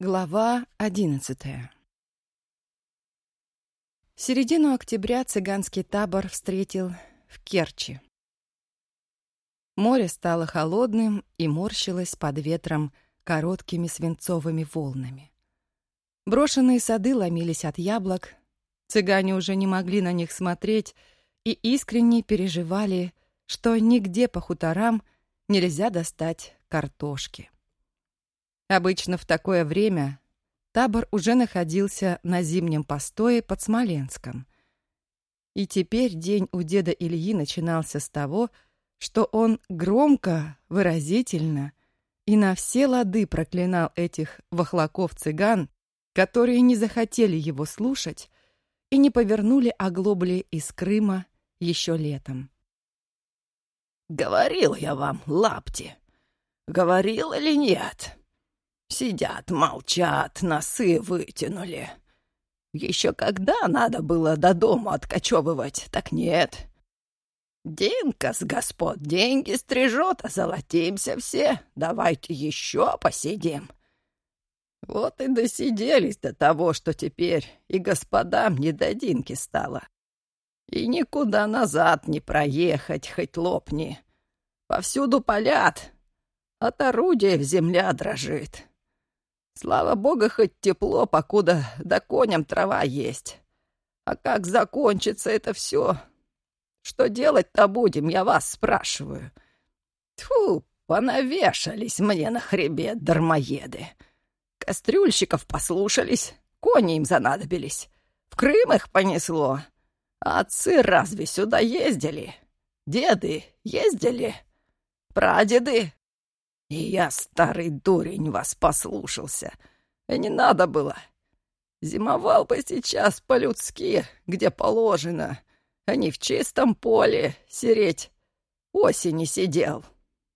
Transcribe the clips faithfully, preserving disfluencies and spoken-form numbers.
Глава одиннадцатая. Середину октября цыганский табор встретил в Керчи. Море стало холодным и морщилось под ветром короткими свинцовыми волнами. Брошенные сады ломились от яблок, цыгане уже не могли на них смотреть и искренне переживали, что нигде по хуторам нельзя достать картошки. Обычно в такое время табор уже находился на зимнем постое под Смоленском. И теперь день у деда Ильи начинался с того, что он громко, выразительно и на все лады проклинал этих вахлаков-цыган, которые не захотели его слушать и не повернули оглобли из Крыма еще летом. «Говорил я вам, лапти, говорил или нет? Сидят, молчат, носы вытянули. Еще когда надо было до дома откачевывать, так нет. Динка с господ деньги стрижет, а золотимся все. Давайте еще посидим. Вот и досиделись до того, что теперь и господам не до Динки стало. И никуда назад не проехать, хоть лопни. Повсюду палят, от орудия земля дрожит. Слава богу, хоть тепло, покуда до коням трава есть. А как закончится это все? Что делать-то будем, я вас спрашиваю. Тьфу, понавешались мне на хребет дармоеды. Кастрюльщиков послушались, кони им занадобились. В Крым их понесло. А отцы разве сюда ездили? Деды ездили? Прадеды? И я, старый дурень, вас послушался. И не надо было. Зимовал бы сейчас по-людски, где положено, а не в чистом поле сереть осени сидел.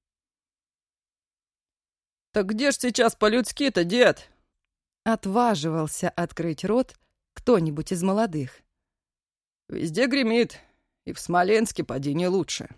«Так где ж сейчас по-людски-то, дед?» Отваживался открыть рот кто-нибудь из молодых. «Везде гремит, и в Смоленске поди не лучше».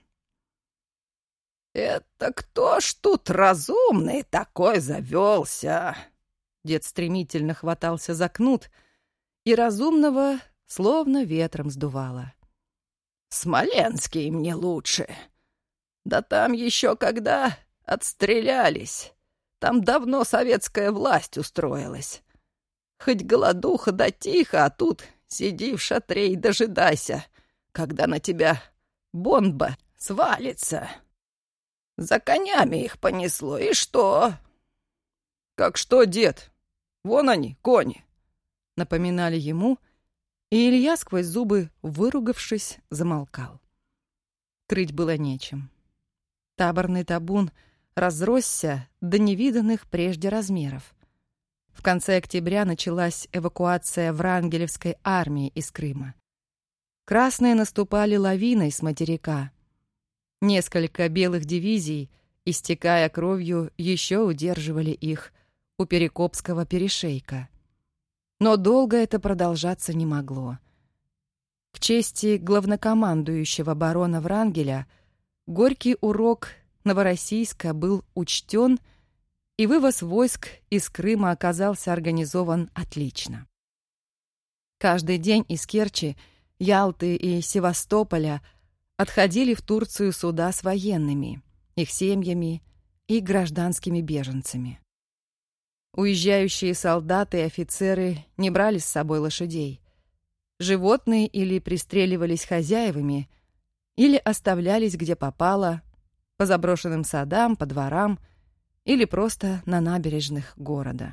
«Это кто ж тут разумный такой завелся?» Дед стремительно хватался за кнут, и разумного словно ветром сдувало. «Смоленский мне лучше. Да там еще когда отстрелялись. Там давно советская власть устроилась. Хоть голодуха да тихо, а тут сиди в шатре и дожидайся, когда на тебя бомба свалится. За конями их понесло, и что?» «Как что, дед? Вон они, кони!» Напоминали ему, и Илья сквозь зубы, выругавшись, замолкал. Крыть было нечем. Таборный табун разросся до невиданных прежде размеров. В конце октября началась эвакуация Врангелевской армии из Крыма. Красные наступали лавиной с материка. Несколько белых дивизий, истекая кровью, еще удерживали их у Перекопского перешейка. Но долго это продолжаться не могло. К чести главнокомандующего барона Врангеля горький урок Новороссийска был учтен, и вывоз войск из Крыма оказался организован отлично. Каждый день из Керчи, Ялты и Севастополя отходили в Турцию суда с военными, их семьями и гражданскими беженцами. Уезжающие солдаты и офицеры не брали с собой лошадей. Животные или пристреливались хозяевами, или оставлялись где попало, по заброшенным садам, по дворам или просто на набережных города.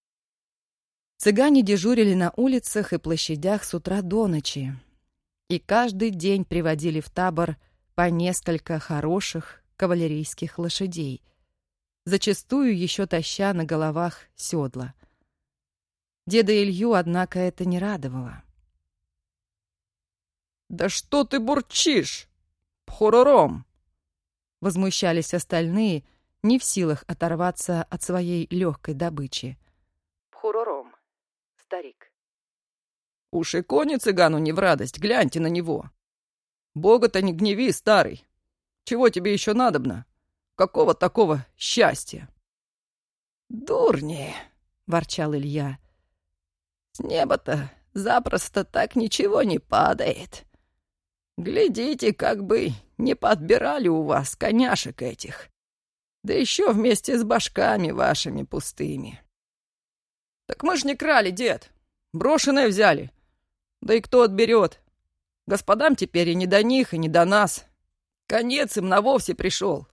Цыгане дежурили на улицах и площадях с утра до ночи, и каждый день приводили в табор по несколько хороших кавалерийских лошадей, зачастую еще таща на головах седла. Деда Илью, однако, это не радовало. «Да что ты бурчишь? Пхорором!» Возмущались остальные, не в силах оторваться от своей легкой добычи. Пхорором. Старик. «Уж и кони цыгану не в радость, гляньте на него. Бога-то не гневи, старый. Чего тебе еще надобно? Какого такого счастья?» «Дурни! — ворчал Илья. «С неба-то запросто так ничего не падает. Глядите, как бы не подбирали у вас коняшек этих, да еще вместе с башками вашими пустыми». «Так мы ж не крали, дед. Брошенное взяли. Да и кто отберет? Господам теперь и не до них, и не до нас. Конец им навовсе пришел».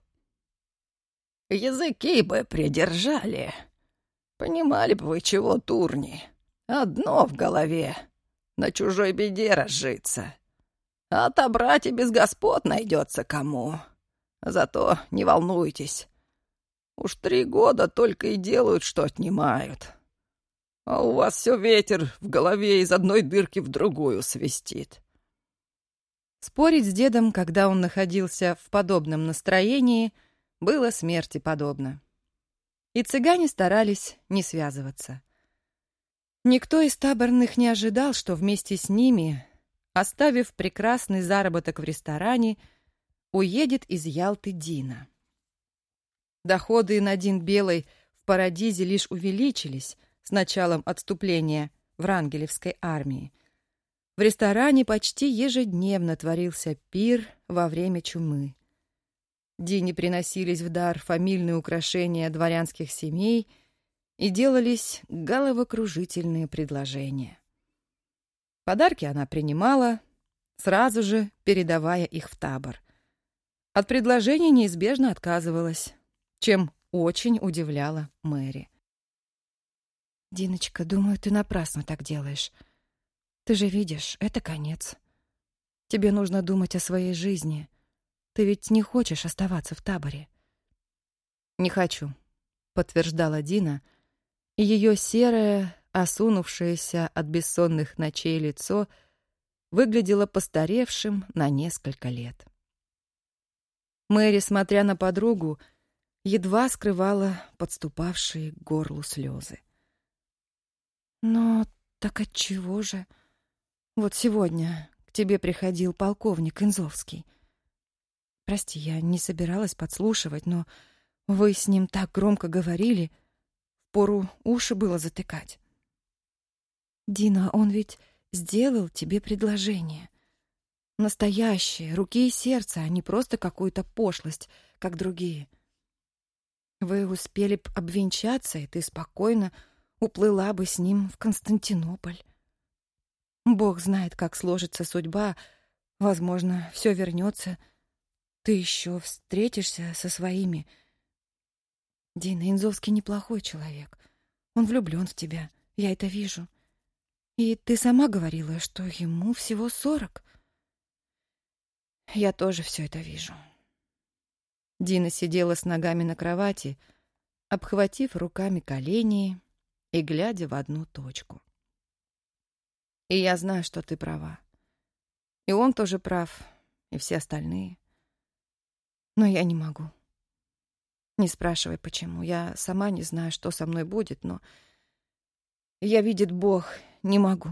«Языки бы придержали. Понимали бы вы, чего, турни. Одно в голове — на чужой беде разжиться. А отобрать и без господ найдется кому. Зато не волнуйтесь. Уж три года только и делают, что отнимают. А у вас все ветер в голове из одной дырки в другую свистит». Спорить с дедом, когда он находился в подобном настроении, было смерти подобно. И цыгане старались не связываться. Никто из таборных не ожидал, что вместе с ними, оставив прекрасный заработок в ресторане, уедет из Ялты Дина. Доходы Надин Белой в Парадизе лишь увеличились с началом отступления Врангелевской армии. В ресторане почти ежедневно творился пир во время чумы. Дине приносились в дар фамильные украшения дворянских семей и делались головокружительные предложения. Подарки она принимала, сразу же передавая их в табор. От предложений неизбежно отказывалась, чем очень удивляла Мэри. «Диночка, думаю, ты напрасно так делаешь. Ты же видишь, это конец. Тебе нужно думать о своей жизни. Ты ведь не хочешь оставаться в таборе». «Не хочу», — подтверждала Дина, и ее серое, осунувшееся от бессонных ночей лицо выглядело постаревшим на несколько лет. Мэри, смотря на подругу, едва скрывала подступавшие к горлу слезы. «Но так отчего же? Вот сегодня к тебе приходил полковник Инзовский. Прости, я не собиралась подслушивать, но вы с ним так громко говорили, впору уши было затыкать. Дина, он ведь сделал тебе предложение. Настоящее, руки и сердце, а не просто какую-то пошлость, как другие. Вы успели б обвенчаться, и ты спокойно уплыла бы с ним в Константинополь. Бог знает, как сложится судьба. Возможно, все вернется. Ты еще встретишься со своими. Дина, Инзовский неплохой человек. Он влюблен в тебя, я это вижу. И ты сама говорила, что ему всего сорок. Я тоже все это вижу». Дина сидела с ногами на кровати, обхватив руками колени и глядя в одну точку. «И я знаю, что ты права. И он тоже прав, и все остальные. Но я не могу. Не спрашивай, почему. Я сама не знаю, что со мной будет, но я, видит Бог, не могу».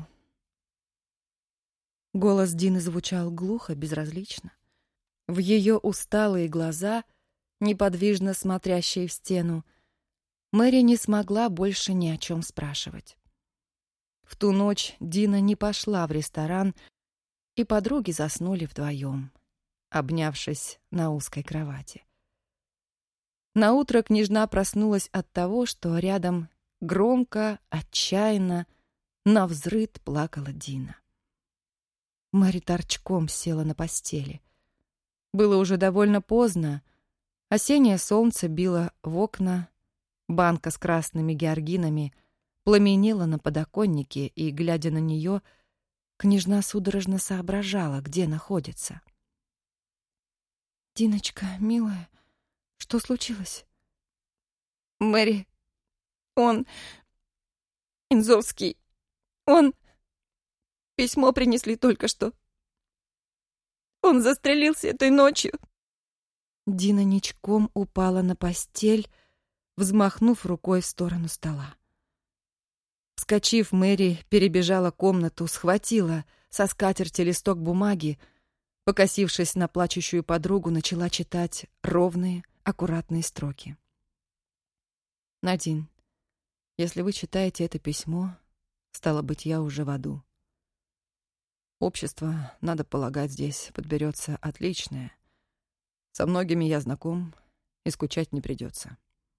Голос Дины звучал глухо, безразлично. В ее усталые глаза, неподвижно смотрящие в стену, Мэри не смогла больше ни о чем спрашивать. В ту ночь Дина не пошла в ресторан, и подруги заснули вдвоем, обнявшись на узкой кровати. Наутро княжна проснулась от того, что рядом громко, отчаянно, навзрыд плакала Дина. Мэри торчком села на постели. Было уже довольно поздно. Осеннее солнце било в окна, банка с красными георгинами пламенела на подоконнике, и, глядя на нее, княжна судорожно соображала, где находится. «Диночка, милая, что случилось?» «Мэри, он... Инзовский, он... Письмо принесли только что. Он застрелился этой ночью». Дина ничком упала на постель, взмахнув рукой в сторону стола. Вскочив, Мэри перебежала комнату, схватила со скатерти листок бумаги, покосившись на плачущую подругу, начала читать ровные, аккуратные строки. «Надин, Если вы читаете это письмо, стало быть, я уже в аду. Общество, надо полагать, здесь подберется отличное. Со многими я знаком, и скучать не придется.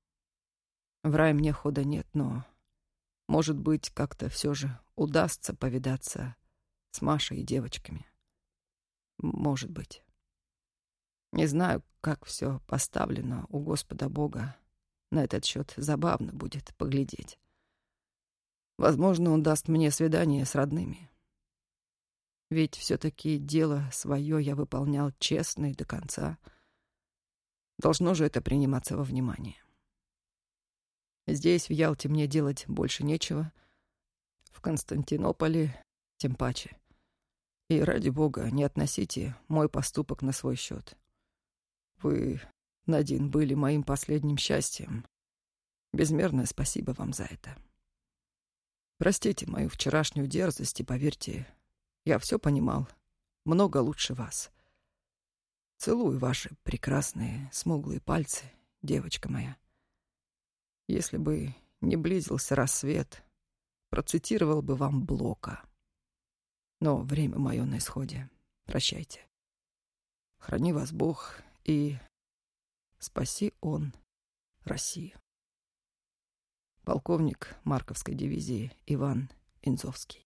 В рай мне хода нет, но, может быть, как-то все же удастся повидаться с Машей и девочками. Может быть. Не знаю, как все поставлено у Господа Бога. На этот счет забавно будет поглядеть. Возможно, он даст мне свидание с родными. Ведь все-таки дело свое я выполнял честно и до конца. Должно же это приниматься во внимание. Здесь, в Ялте, мне делать больше нечего. В Константинополе тем паче. И ради бога, не относите мой поступок на свой счет. Вы, Надин, были моим последним счастьем. Безмерное спасибо вам за это. Простите мою вчерашнюю дерзость и поверьте, я все понимал много лучше вас. Целую ваши прекрасные смуглые пальцы, девочка моя. Если бы не близился рассвет, процитировал бы вам Блока. Но время мое на исходе. Прощайте. Храни вас Бог и спаси Он Россию. Полковник Марковской дивизии Иван Инзовский.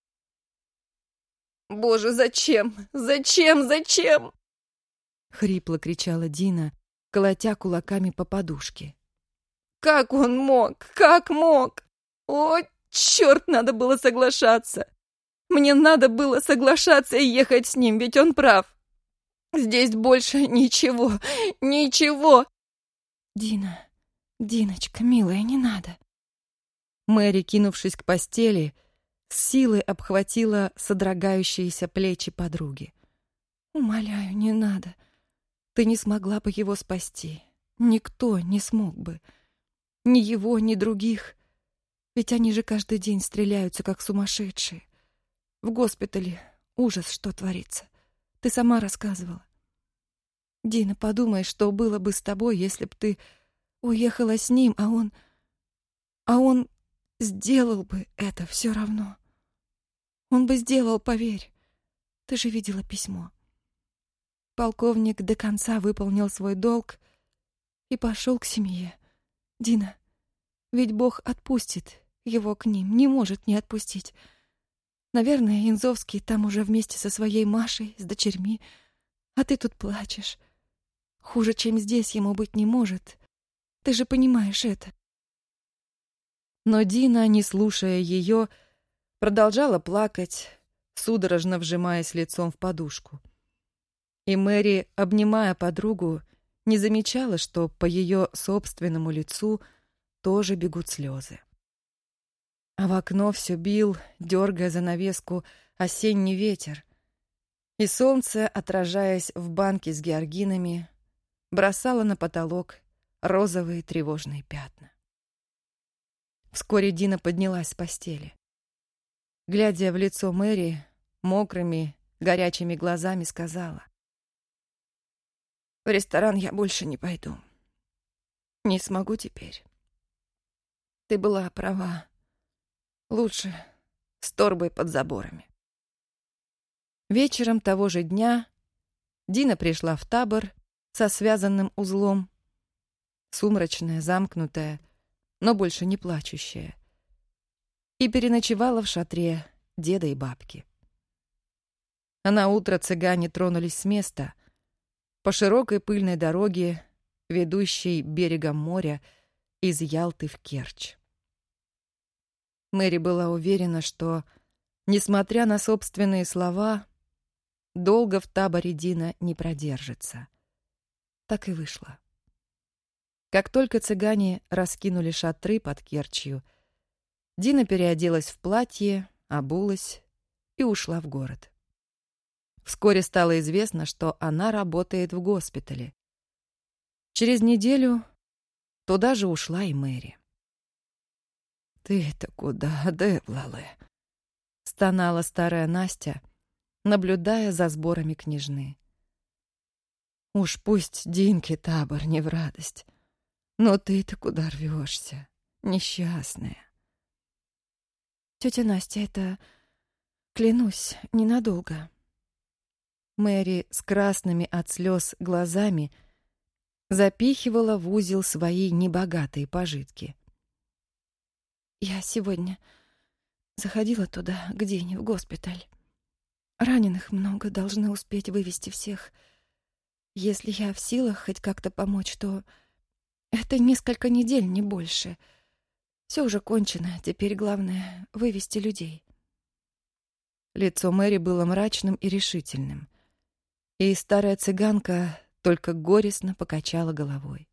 «Боже, зачем? Зачем? Зачем?» — хрипло кричала Дина, колотя кулаками по подушке. «Как он мог? Как мог? О, черт, надо было соглашаться! Мне надо было соглашаться и ехать с ним, ведь он прав. Здесь больше ничего, ничего!» «Дина, Диночка, милая, не надо!» Мэри, кинувшись к постели, с силой обхватила содрогающиеся плечи подруги. «Умоляю, не надо. Ты не смогла бы его спасти. Никто не смог бы. Ни его, ни других. Ведь они же каждый день стреляются, как сумасшедшие. В госпитале ужас, что творится. Ты сама рассказывала. Дина, подумай, что было бы с тобой, если б ты уехала с ним, а он... А он сделал бы это все равно. Он бы сделал, поверь. Ты же видела письмо. Полковник до конца выполнил свой долг и пошел к семье. Дина, ведь Бог отпустит его к ним, не может не отпустить. Наверное, Инзовский там уже вместе со своей Машей, с дочерьми, а ты тут плачешь. Хуже, чем здесь, ему быть не может. Ты же понимаешь это. Но Дина, не слушая ее, продолжала плакать, судорожно вжимаясь лицом в подушку. И Мэри, обнимая подругу, не замечала, что по ее собственному лицу тоже бегут слезы. А в окно все бил, дергая занавеску, осенний ветер, и солнце, отражаясь в банке с георгинами, бросало на потолок розовые тревожные пятна. Вскоре Дина поднялась с постели. Глядя в лицо Мэри, мокрыми, горячими глазами сказала: «В ресторан я больше не пойду. Не смогу теперь. Ты была права. Лучше с торбой под заборами». Вечером того же дня Дина пришла в табор со связанным узлом, сумрачная, замкнутая, но больше не плачущая, и переночевала в шатре деда и бабки. А на утро цыгане тронулись с места по широкой пыльной дороге, ведущей берегом моря из Ялты в Керчь. Мэри была уверена, что, несмотря на собственные слова, долго в таборе Дина не продержится. Так и вышло. Как только цыгане раскинули шатры под Керчью, Дина переоделась в платье, обулась и ушла в город. Вскоре стало известно, что она работает в госпитале. Через неделю туда же ушла и Мэри. «Ты-то куда, Девлале?» — стонала старая Настя, наблюдая за сборами княжны. «Уж пусть Динке табор не в радость, но ты-то куда рвешься, несчастная? Тетя Настя, это, клянусь, ненадолго. Мэри с красными от слез глазами запихивала в узел свои небогатые пожитки. Я сегодня заходила туда, к Дине, в госпиталь. Раненых много, должны успеть вывести всех. Если я в силах хоть как-то помочь, то это несколько недель, не больше. Все уже кончено, теперь главное — вывести людей. Лицо Мэри было мрачным и решительным, и старая цыганка только горестно покачала головой.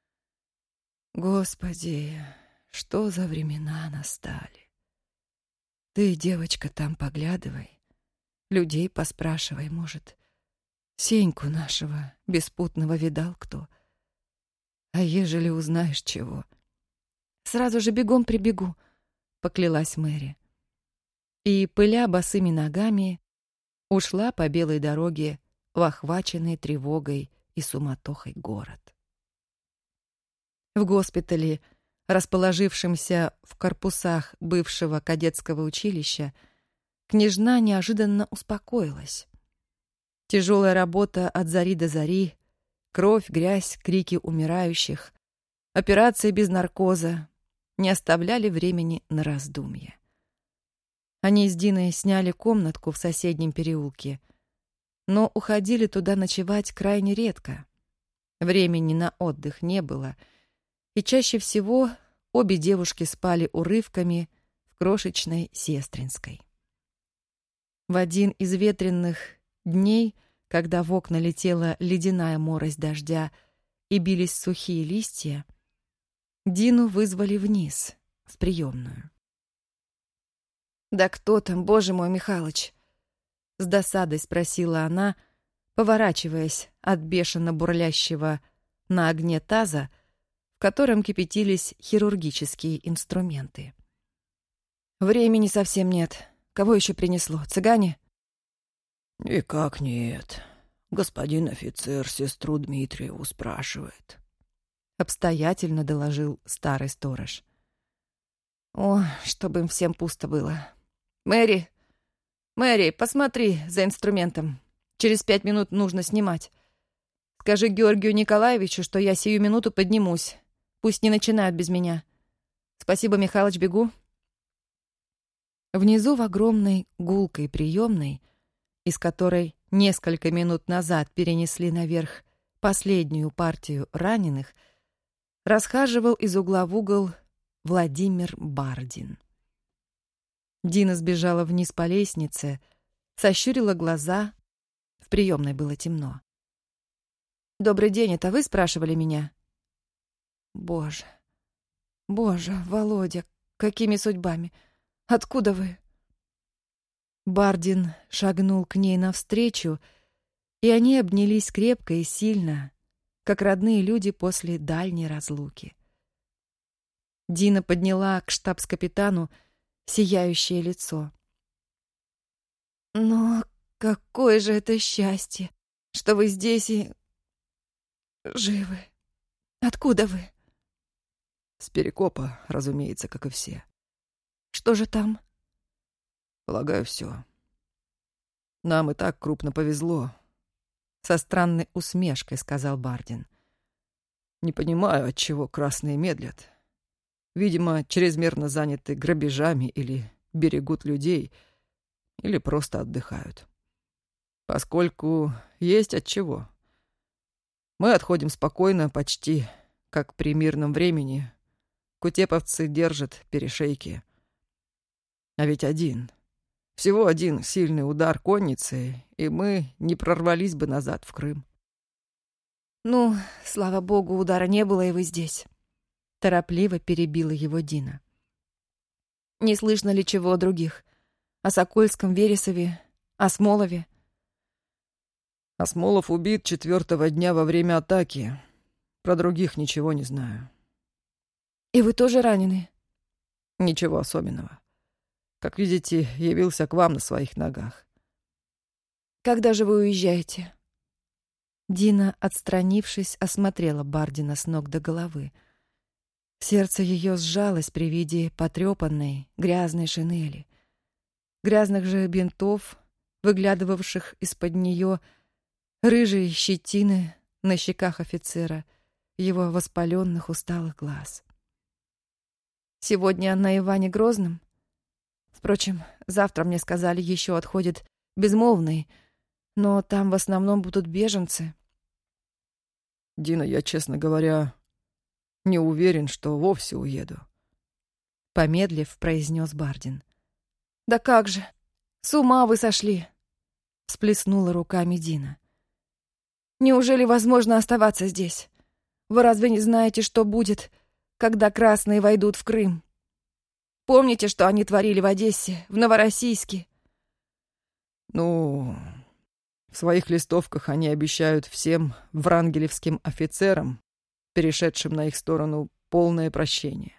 Господи, что за времена настали! Ты, девочка, там поглядывай, людей поспрашивай, может, Сеньку нашего беспутного видал кто. А ежели узнаешь чего, сразу же бегом прибегу, поклялась Мэри. И, пыля босыми ногами, ушла по белой дороге в охваченный тревогой и суматохой город. В госпитале, расположившемся в корпусах бывшего кадетского училища, княжна неожиданно успокоилась. Тяжелая работа от зари до зари, кровь, грязь, крики умирающих, операции без наркоза не оставляли времени на раздумье. Они с Диной сняли комнатку в соседнем переулке, но уходили туда ночевать крайне редко. Времени на отдых не было, и чаще всего обе девушки спали урывками в крошечной Сестринской. В один из ветренных дней, когда в окна летела ледяная морось дождя и бились сухие листья, Дину вызвали вниз, в приемную. «Да кто там, боже мой, Михалыч?» — с досадой спросила она, поворачиваясь от бешено бурлящего на огне таза, в котором кипятились хирургические инструменты. «Времени совсем нет. Кого еще принесло? Цыгане?» «Никак нет. Господин офицер сестру Дмитриеву спрашивает», — обстоятельно доложил старый сторож. «О, чтобы им всем пусто было. Мэри, Мэри, посмотри за инструментом. Через пять минут нужно снимать. Скажи Георгию Николаевичу, что я сию минуту поднимусь. Пусть не начинают без меня. Спасибо, Михалыч, бегу». Внизу в огромной гулкой приемной, из которой несколько минут назад перенесли наверх последнюю партию раненых, расхаживал из угла в угол Владимир Бардин. Дина сбежала вниз по лестнице, сощурила глаза. В приемной было темно. «Добрый день, это вы спрашивали меня?» «Боже, боже, Володя, какими судьбами? Откуда вы?» Бардин шагнул к ней навстречу, и они обнялись крепко и сильно, как родные люди после дальней разлуки. Дина подняла к штабс-капитану сияющее лицо. «Но какое же это счастье, что вы здесь и живы! Откуда вы?» «С Перекопа, разумеется, как и все». «Что же там?» «Полагаю, все. Нам и так крупно повезло», — со странной усмешкой сказал Бардин. «Не понимаю, отчего красные медлят. Видимо, чрезмерно заняты грабежами или берегут людей, или просто отдыхают. Поскольку есть отчего. Мы отходим спокойно, почти как при мирном времени. Кутеповцы держат перешейки. А ведь один, всего один сильный удар конницы, и мы не прорвались бы назад в Крым». «Ну, слава богу, удара не было, и вы здесь», — торопливо перебила его Дина. «Не слышно ли чего о других? О Сокольском, Вересове, о Смолове?» «Осмолов убит четвертого дня во время атаки. Про других ничего не знаю». «И вы тоже ранены?» «Ничего особенного. Как видите, явился к вам на своих ногах». «Когда же вы уезжаете?» Дина, отстранившись, осмотрела Бардина с ног до головы. Сердце ее сжалось при виде потрепанной, грязной шинели, грязных же бинтов, выглядывавших из-под нее, рыжей щетины на щеках офицера, его воспаленных усталых глаз. Сегодня на Иване Грозном? Впрочем, завтра, мне сказали, еще отходит Безмолвный, но там в основном будут беженцы. Дина, я, честно говоря, не уверен, что вовсе уеду. Помедлив, произнес Бардин. Да как же, с ума вы сошли! Всплеснула руками Дина. Неужели возможно оставаться здесь? Вы разве не знаете, что будет, когда красные войдут в Крым? Помните, что они творили в Одессе, в Новороссийске? Ну, в своих листовках они обещают всем врангелевским офицерам, перешедшим на их сторону, полное прощение.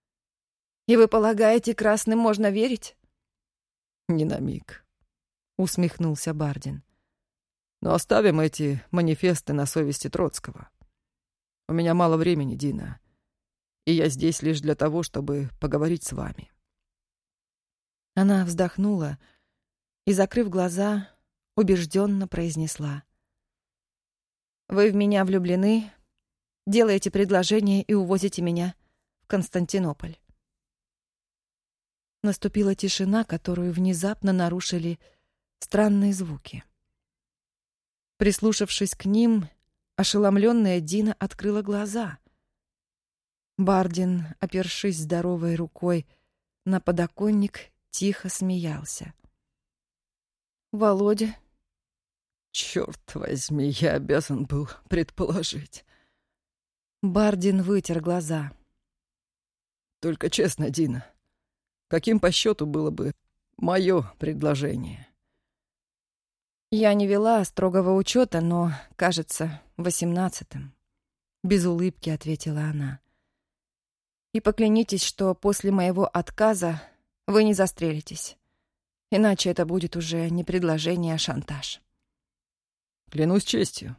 И вы полагаете, красным можно верить? Ни на миг, усмехнулся Бардин. Но оставим эти манифесты на совести Троцкого. У меня мало времени, Дина, и я здесь лишь для того, чтобы поговорить с вами. Она вздохнула и, закрыв глаза, убежденно произнесла: «Вы в меня влюблены, делаете предложение и увозите меня в Константинополь». Наступила тишина, которую внезапно нарушили странные звуки. Прислушавшись к ним, ошеломленная Дина открыла глаза. Бардин, опершись здоровой рукой на подоконник, тихо смеялся. «Володя?» «Черт возьми, я обязан был предположить». Бардин вытер глаза. «Только честно, Дина, каким по счету было бы мое предложение?» «Я не вела строгого учета, но, кажется, восемнадцатым», — без улыбки ответила она. «И поклянитесь, что после моего отказа вы не застрелитесь. Иначе это будет уже не предложение, а шантаж». «Клянусь честью».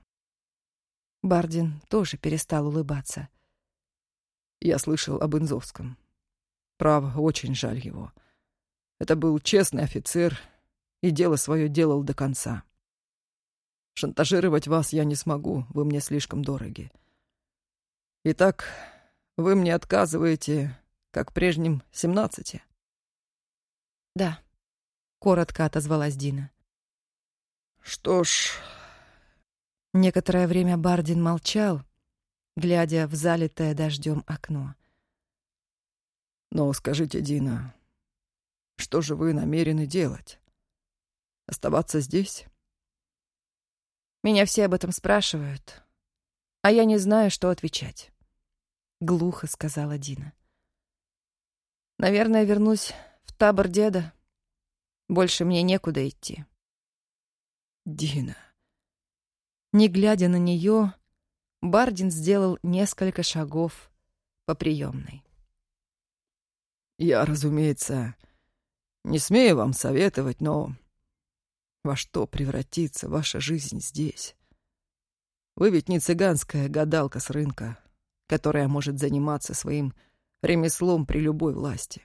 Бардин тоже перестал улыбаться. «Я слышал об Инзовском. Право, очень жаль его. Это был честный офицер и дело свое делал до конца. Шантажировать вас я не смогу, вы мне слишком дороги. Итак, вы мне отказываете, как прежним семнадцати?» «Да», — коротко отозвалась Дина. «Что ж...» Некоторое время Бардин молчал, глядя в залитое дождем окно. «Но скажите, Дина, что же вы намерены делать? Оставаться здесь?» «Меня все об этом спрашивают, а я не знаю, что отвечать», — глухо сказала Дина. «Наверное, вернусь в табор деда. Больше мне некуда идти». «Дина...» Не глядя на нее, Бардин сделал несколько шагов по приемной. «Я, разумеется, не смею вам советовать, но во что превратится ваша жизнь здесь? Вы ведь не цыганская гадалка с рынка, которая может заниматься своим ремеслом при любой власти.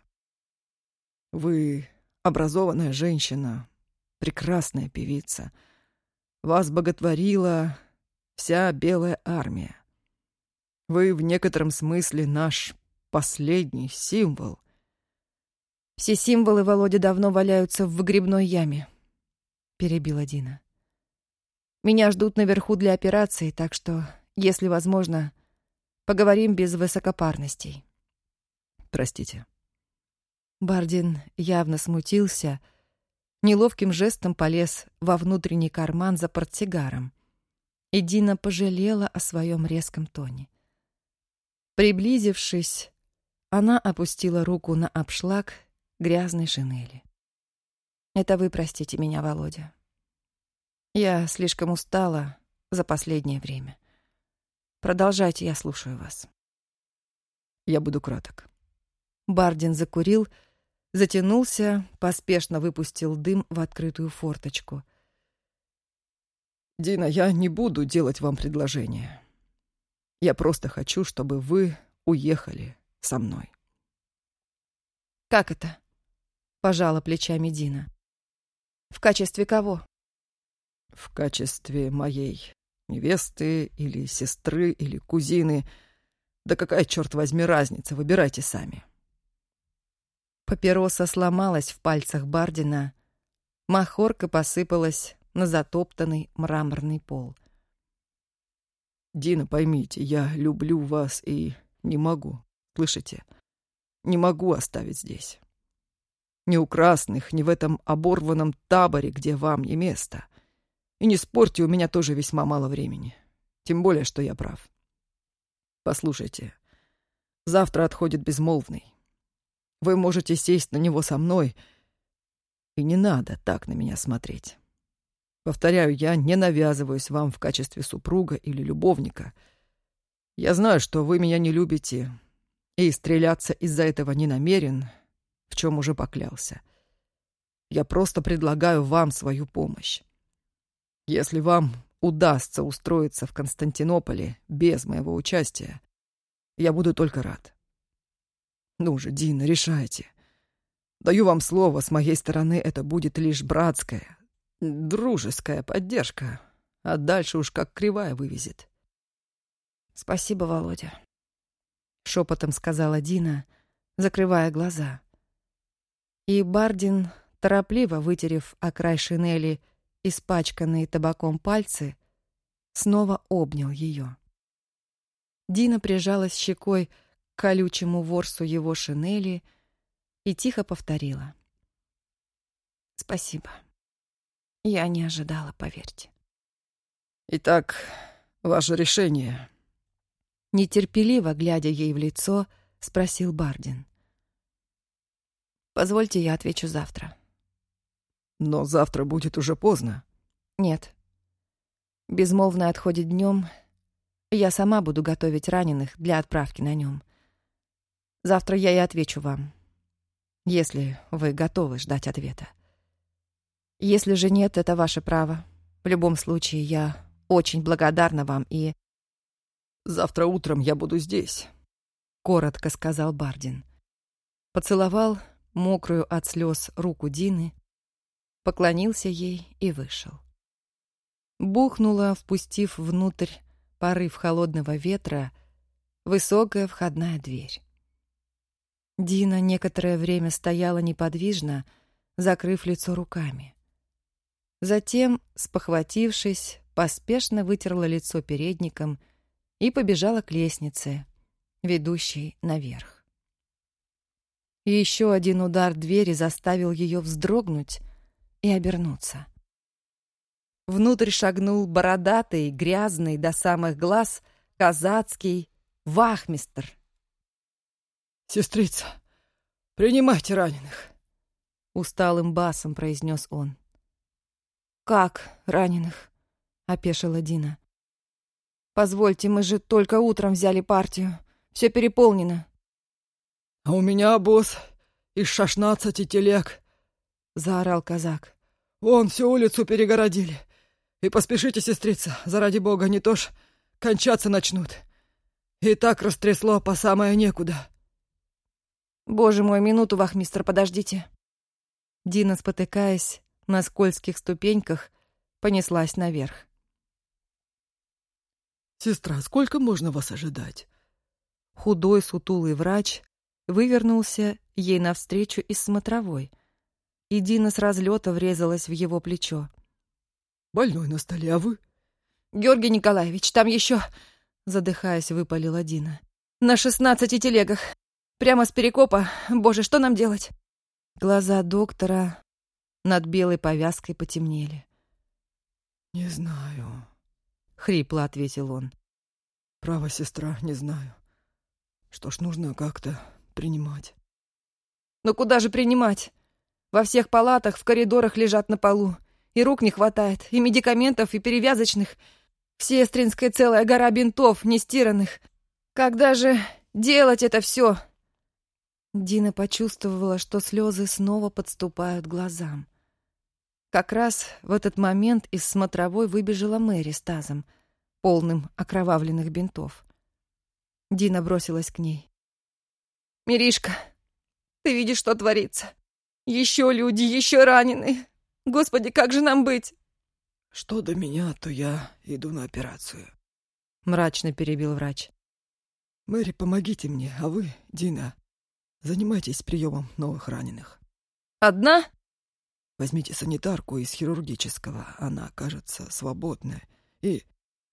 Вы образованная женщина, прекрасная певица. Вас боготворила вся белая армия. Вы в некотором смысле наш последний символ». «Все символы, Володя, давно валяются в выгребной яме», — перебила Дина. «Меня ждут наверху для операции, так что, если возможно, поговорим без высокопарностей». «Простите». Бардин явно смутился, неловким жестом полез во внутренний карман за портсигаром, и Дина пожалела о своем резком тоне. Приблизившись, она опустила руку на обшлаг грязной шинели. «Это вы простите меня, Володя. Я слишком устала за последнее время. Продолжайте, я слушаю вас». «Я буду краток». Бардин закурил, затянулся, поспешно выпустил дым в открытую форточку. «Дина, я не буду делать вам предложение. Я просто хочу, чтобы вы уехали со мной. «Как это?» — пожала плечами Дина. «В качестве кого?» В качестве моей невесты или сестры или кузины. Да какая, черт возьми, разница, выбирайте сами. Папироса сломалась в пальцах Бардина, махорка посыпалась на затоптанный мраморный пол. Дина, поймите, я люблю вас и не могу, слышите? Не могу оставить здесь. Ни у красных, ни в этом оборванном таборе, где вам не место. И не спорьте, у меня тоже весьма мало времени. Тем более, что я прав. Послушайте, завтра отходит Безмолвный. Вы можете сесть на него со мной, и не надо так на меня смотреть. Повторяю, я не навязываюсь вам в качестве супруга или любовника. Я знаю, что вы меня не любите, и стреляться из-за этого не намерен, в чем уже поклялся. Я просто предлагаю вам свою помощь. Если вам удастся устроиться в Константинополе без моего участия, я буду только рад. Ну же, Дина, решайте. Даю вам слово, с моей стороны это будет лишь братская, дружеская поддержка, а дальше уж как кривая вывезет. «Спасибо, Володя», — шепотом сказала Дина, закрывая глаза. И Бардин, торопливо вытерев о край шинели испачканные табаком пальцы, снова обнял ее. Дина прижалась щекой к колючему ворсу его шинели и тихо повторила: «Спасибо. Я не ожидала, поверьте». Итак, ваше решение. Нетерпеливо, глядя ей в лицо, спросил Бардин. «Позвольте, я отвечу завтра». Но завтра будет уже поздно. «Нет. Безмолвный отходит днем. Я сама буду готовить раненых для отправки на нем. Завтра я и отвечу вам, если вы готовы ждать ответа. Если же нет, это ваше право. В любом случае, я очень благодарна вам и...» «Завтра утром я буду здесь», — коротко сказал Бардин. Поцеловал мокрую от слез руку Дины, поклонился ей и вышел. Бухнула, впустив внутрь порыв холодного ветра, высокая входная дверь. Дина некоторое время стояла неподвижно, закрыв лицо руками. Затем, спохватившись, поспешно вытерла лицо передником и побежала к лестнице, ведущей наверх. И еще один удар двери заставил ее вздрогнуть и обернуться. Внутрь шагнул бородатый, грязный до самых глаз казацкий вахмистр. «Сестрица, принимайте раненых», — усталым басом произнес он. «Как раненых?» — опешила Дина. «Позвольте, мы же только утром взяли партию. Все переполнено». «А у меня обоз из шестнадцати телег», — заорал казак. «Вон всю улицу перегородили. И поспешите, сестрица, заради бога, не то ж кончаться начнут. И так растрясло по самое некуда». «Боже мой, минуту, вахмистр, подождите». Дина, спотыкаясь на скользких ступеньках, понеслась наверх. «Сестра, сколько можно вас ожидать?» Худой, сутулый врач вывернулся ей навстречу из смотровой, и Дина с разлета врезалась в его плечо. «Больной на столе, а вы?» «Георгий Николаевич, там еще...» Задыхаясь, выпалила Дина. «На шестнадцати телегах. Прямо с перекопа. Боже, что нам делать?» Глаза доктора над белой повязкой потемнели. «Не знаю», — хрипло ответил он. «Право, сестра, не знаю. Что ж, нужно как-то принимать». «Но куда же принимать? Во всех палатах, в коридорах лежат на полу. И рук не хватает, и медикаментов, и перевязочных. В Сестринской целая гора бинтов, нестиранных. Когда же делать это все?» Дина почувствовала, что слезы снова подступают к глазам. Как раз в этот момент из смотровой выбежала Мэри с тазом, полным окровавленных бинтов. Дина бросилась к ней. «Миришка, ты видишь, что творится? Еще люди, еще раненые. Господи, как же нам быть?» «Что до меня, то я иду на операцию», — мрачно перебил врач. «Мэри, помогите мне, а вы, Дина, занимайтесь приемом новых раненых». «Одна?» «Возьмите санитарку из хирургического, она, кажется, свободная, и...»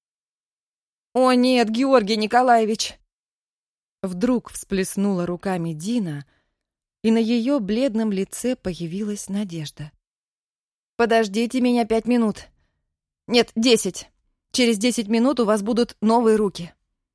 «О нет, Георгий Николаевич!» Вдруг всплеснула руками Дина, и на ее бледном лице появилась надежда. «Подождите меня пять минут. Нет, десять. Через десять минут у вас будут новые руки».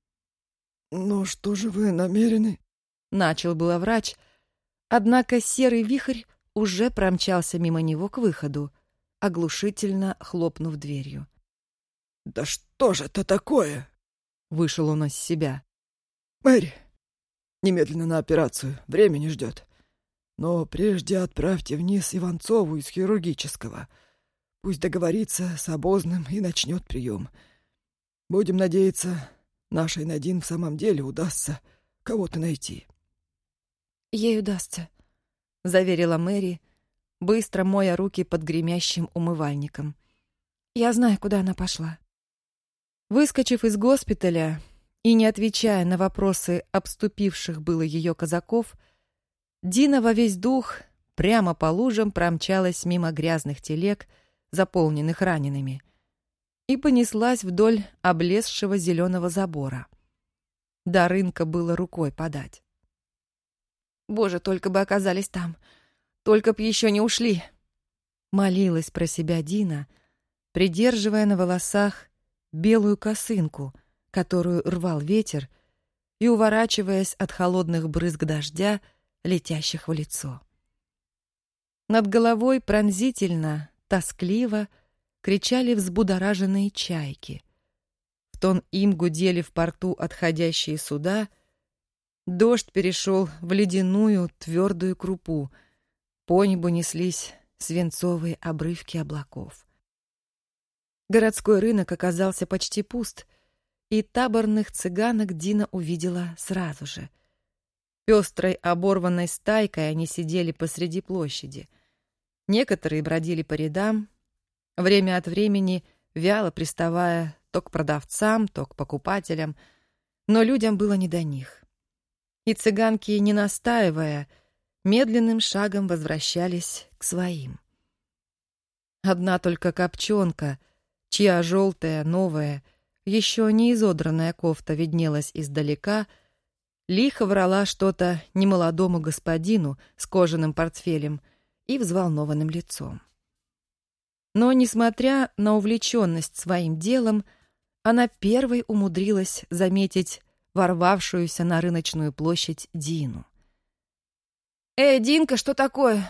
«Но что же вы намерены?» — начал было врач, однако серый вихрь уже промчался мимо него к выходу, оглушительно хлопнув дверью. «Да что же это такое?» — вышел он из себя. «Мэри, немедленно на операцию, время не ждет. Но прежде отправьте вниз Иванцову из хирургического. Пусть договорится с обозным и начнет прием. Будем надеяться, нашей Надин в самом деле удастся кого-то найти». «Ей удастся», — заверила Мэри, быстро моя руки под гремящим умывальником. «Я знаю, куда она пошла». Выскочив из госпиталя и не отвечая на вопросы обступивших было ее казаков, Дина во весь дух прямо по лужам промчалась мимо грязных телег, заполненных ранеными, и понеслась вдоль облезшего зеленого забора. До рынка было рукой подать. «Боже, только бы оказались там! Только б еще не ушли!» Молилась про себя Дина, придерживая на волосах белую косынку, которую рвал ветер, и уворачиваясь от холодных брызг дождя, летящих в лицо. Над головой пронзительно, тоскливо кричали взбудораженные чайки. В тон им гудели в порту отходящие суда. Дождь перешел в ледяную твердую крупу. По небу неслись свинцовые обрывки облаков. Городской рынок оказался почти пуст, и таборных цыганок Дина увидела сразу же. Пестрой оборванной стайкой они сидели посреди площади. Некоторые бродили по рядам, время от времени вяло приставая то к продавцам, то к покупателям, но людям было не до них. И цыганки, не настаивая, медленным шагом возвращались к своим. Одна только копчонка, чья желтая, новая, еще не изодранная кофта виднелась издалека, лихо врала что-то немолодому господину с кожаным портфелем и взволнованным лицом. Но, несмотря на увлеченность своим делом, она первой умудрилась заметить ворвавшуюся на рыночную площадь Дину. «Эй, Динка, что такое?»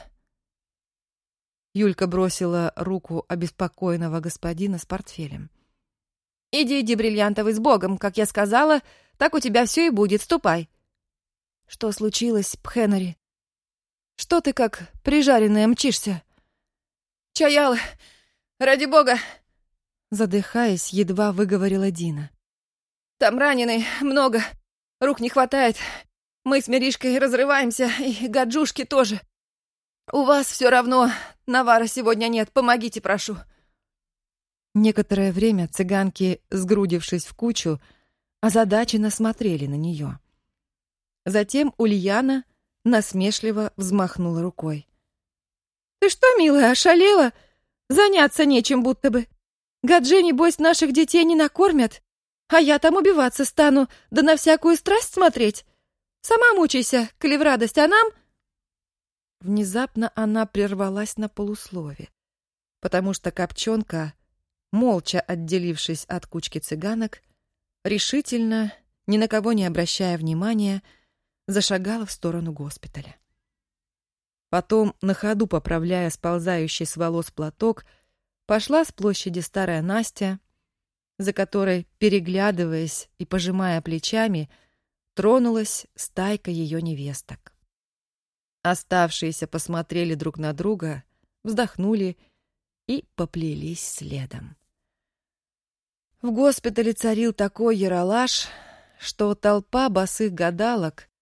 Юлька бросила руку обеспокоенного господина с портфелем. «Иди, иди, бриллиантовый, с Богом, как я сказала, так у тебя все и будет, ступай». «Что случилось, Пхенери? Что ты как прижаренная мчишься?» «Чаяла, ради Бога!» Задыхаясь, едва выговорила Дина. «Там раненые много, рук не хватает. Мы с Миришкой разрываемся, и гаджушки тоже. У вас все равно навара сегодня нет, помогите, прошу». Некоторое время цыганки, сгрудившись в кучу, озадаченно смотрели на нее. Затем Ульяна насмешливо взмахнула рукой. «Ты что, милая, ошалела? Заняться нечем будто бы. Гаджи, небось, наших детей не накормят, а я там убиваться стану, да на всякую страсть смотреть. Сама мучайся, коли в радость, а нам...» Внезапно она прервалась на полуслове, потому что копчонка, молча отделившись от кучки цыганок, решительно, ни на кого не обращая внимания, зашагала в сторону госпиталя. Потом, на ходу поправляя сползающий с волос платок, пошла с площади старая Настя, за которой, переглядываясь и пожимая плечами, тронулась стайка ее невесток. Оставшиеся посмотрели друг на друга, вздохнули и поплелись следом. В госпитале царил такой яролаж, что толпа босых гадалок,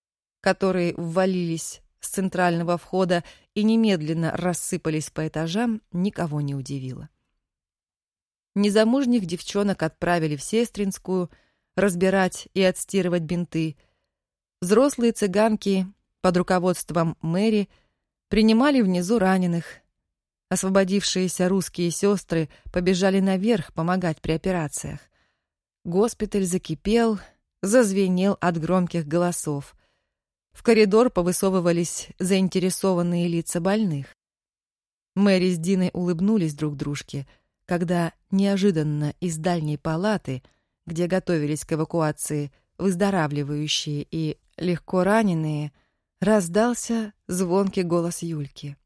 которые ввалились с центрального входа и немедленно рассыпались по этажам, никого не удивило. Незамужних девчонок отправили в Сестринскую разбирать и отстирывать бинты. Взрослые цыганки под руководством Мэри принимали внизу раненых. Освободившиеся русские сестры побежали наверх помогать при операциях. Госпиталь закипел, зазвенел от громких голосов. В коридор повысовывались заинтересованные лица больных. Мэри с Диной улыбнулись друг дружке, когда неожиданно из дальней палаты, где готовились к эвакуации выздоравливающие и легко раненые, раздался звонкий голос Юльки.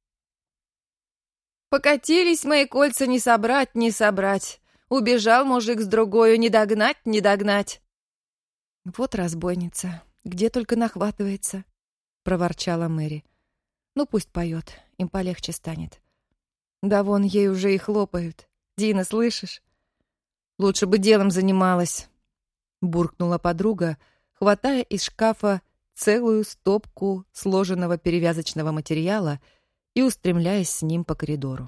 «Покатились мои кольца не собрать, не собрать. Убежал мужик с другою, не догнать, не догнать». «Вот разбойница, где только нахватывается», — проворчала Мэри. «Ну пусть поет, им полегче станет». «Да вон ей уже и хлопают. Дина, слышишь?» «Лучше бы делом занималась», — буркнула подруга, хватая из шкафа целую стопку сложенного перевязочного материала и устремляясь с ним по коридору.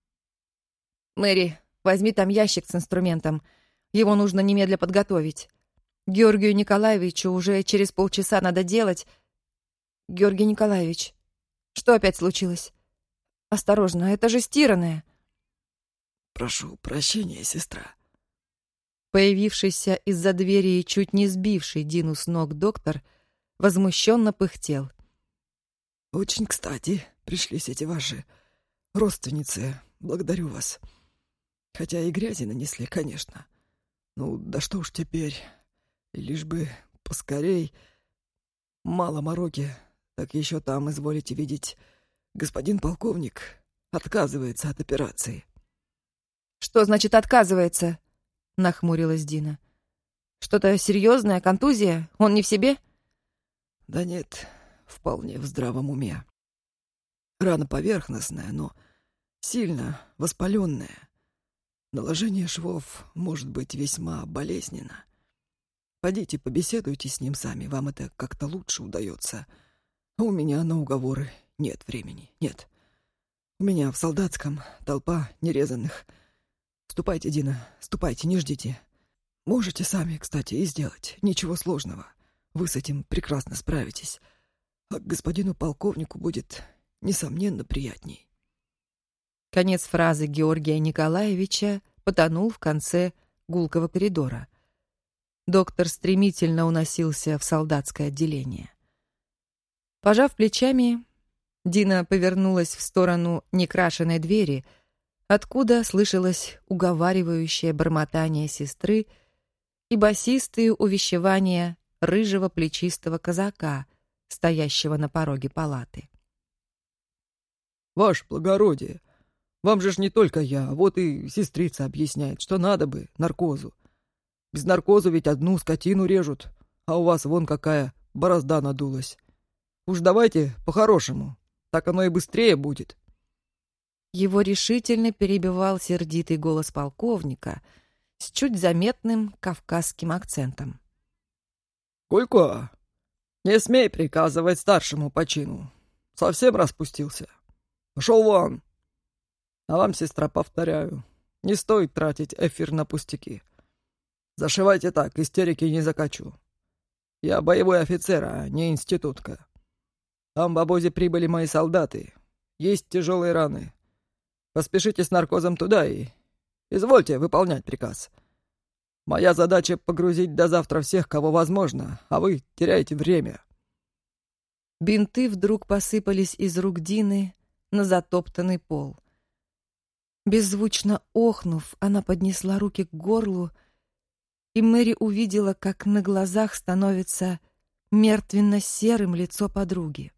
«Мэри, возьми там ящик с инструментом. Его нужно немедля подготовить. Георгию Николаевичу уже через полчаса надо делать...» «Георгий Николаевич, что опять случилось? Осторожно, это же стиранное». «Прошу прощения, сестра». Появившийся из-за двери и чуть не сбивший Дину с ног доктор возмущенно пыхтел. «Очень кстати пришлись эти ваши родственницы. Благодарю вас. Хотя и грязи нанесли, конечно. Ну, да что уж теперь. Лишь бы поскорей. Мало мороки, так еще там, изволите видеть, господин полковник отказывается от операции». «Что значит отказывается?» — нахмурилась Дина. «Что-то серьезное, контузия? Он не в себе?» «Да нет, вполне в здравом уме. Рана поверхностная, но сильно воспаленная. Наложение швов может быть весьма болезненно. Пойдите побеседуйте с ним сами, вам это как-то лучше удается. А у меня на уговоры нет времени, нет. У меня в солдатском толпа нерезанных. Ступайте, Дина, ступайте, не ждите. Можете сами, кстати, и сделать. Ничего сложного. Вы с этим прекрасно справитесь. А господину полковнику будет, несомненно, приятней». Конец фразы Георгия Николаевича потонул в конце гулкого коридора. Доктор стремительно уносился в солдатское отделение. Пожав плечами, Дина повернулась в сторону некрашенной двери, откуда слышалось уговаривающее бормотание сестры и басистые увещевания рыжего плечистого казака, стоящего на пороге палаты. «Ваше благородие, вам же ж не только я, вот и сестрица объясняет, что надо бы наркозу. Без наркоза ведь одну скотину режут, а у вас вон какая борозда надулась. Уж давайте по-хорошему, так оно и быстрее будет». Его решительно перебивал сердитый голос полковника с чуть заметным кавказским акцентом. «Кулько, не смей приказывать старшему по чину. Совсем распустился. Пошел вон. А вам, сестра, повторяю, не стоит тратить эфир на пустяки. Зашивайте так, истерики не закачу. Я боевой офицер, а не институтка. Там в обозе прибыли мои солдаты. Есть тяжелые раны. Поспешите с наркозом туда и извольте выполнять приказ. Моя задача — погрузить до завтра всех, кого возможно, а вы теряете время». Бинты вдруг посыпались из рук Дины на затоптанный пол. Беззвучно охнув, она поднесла руки к горлу, и Мэри увидела, как на глазах становится мертвенно-серым лицо подруги.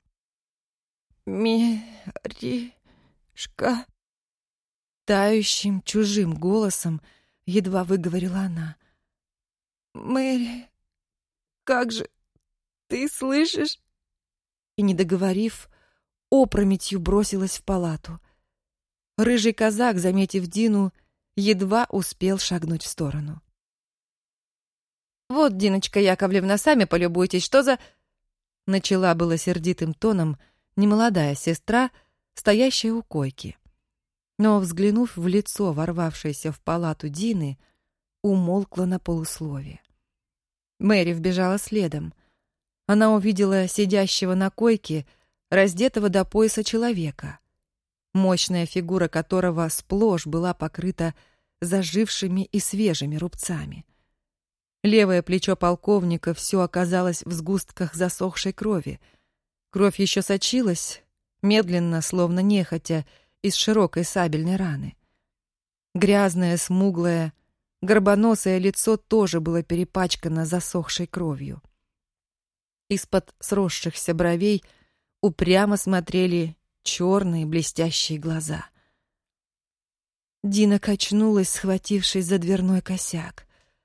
«Меришка», тающим чужим голосом едва выговорила она. «Мэри, как же ты слышишь?» И, не договорив, опрометью бросилась в палату. Рыжий казак, заметив Дину, едва успел шагнуть в сторону. «Вот, Диночка Яковлевна, сами полюбуйтесь, что за...» Начала было сердитым тоном немолодая сестра, стоящая у койки. Но, взглянув в лицо ворвавшейся в палату Дины, умолкла на полусловие. Мэри вбежала следом. Она увидела сидящего на койке, раздетого до пояса человека, мощная фигура которого сплошь была покрыта зажившими и свежими рубцами. Левое плечо полковника все оказалось в сгустках засохшей крови. Кровь еще сочилась, медленно, словно нехотя, из широкой сабельной раны. Грязное, смуглое, горбоносое лицо тоже было перепачкано засохшей кровью. Из-под сросшихся бровей упрямо смотрели черные блестящие глаза. Дина качнулась, схватившись за дверной косяк.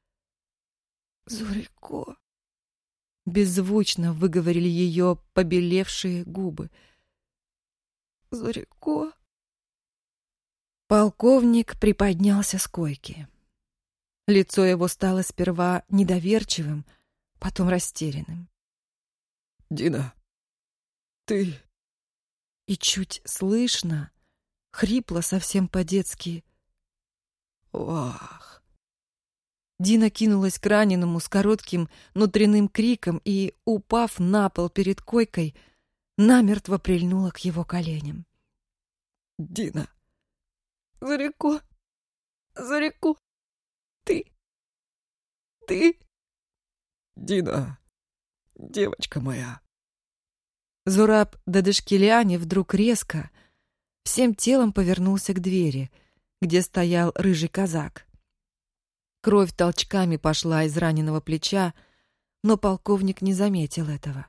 «Зурико!» Беззвучно выговорили ее побелевшие губы. «Зурико!» Полковник приподнялся с койки. Лицо его стало сперва недоверчивым, потом растерянным. «Дина, ты...» И чуть слышно, хрипло совсем по-детски. «Вах!» Дина кинулась к раненому с коротким внутренним криком и, упав на пол перед койкой, намертво прильнула к его коленям. «Дина!» «Зурико! Зурико! Ты! Ты!» «Дина! Девочка моя!» Зураб Дадышкеляне вдруг резко, всем телом повернулся к двери, где стоял рыжий казак. Кровь толчками пошла из раненого плеча, но полковник не заметил этого.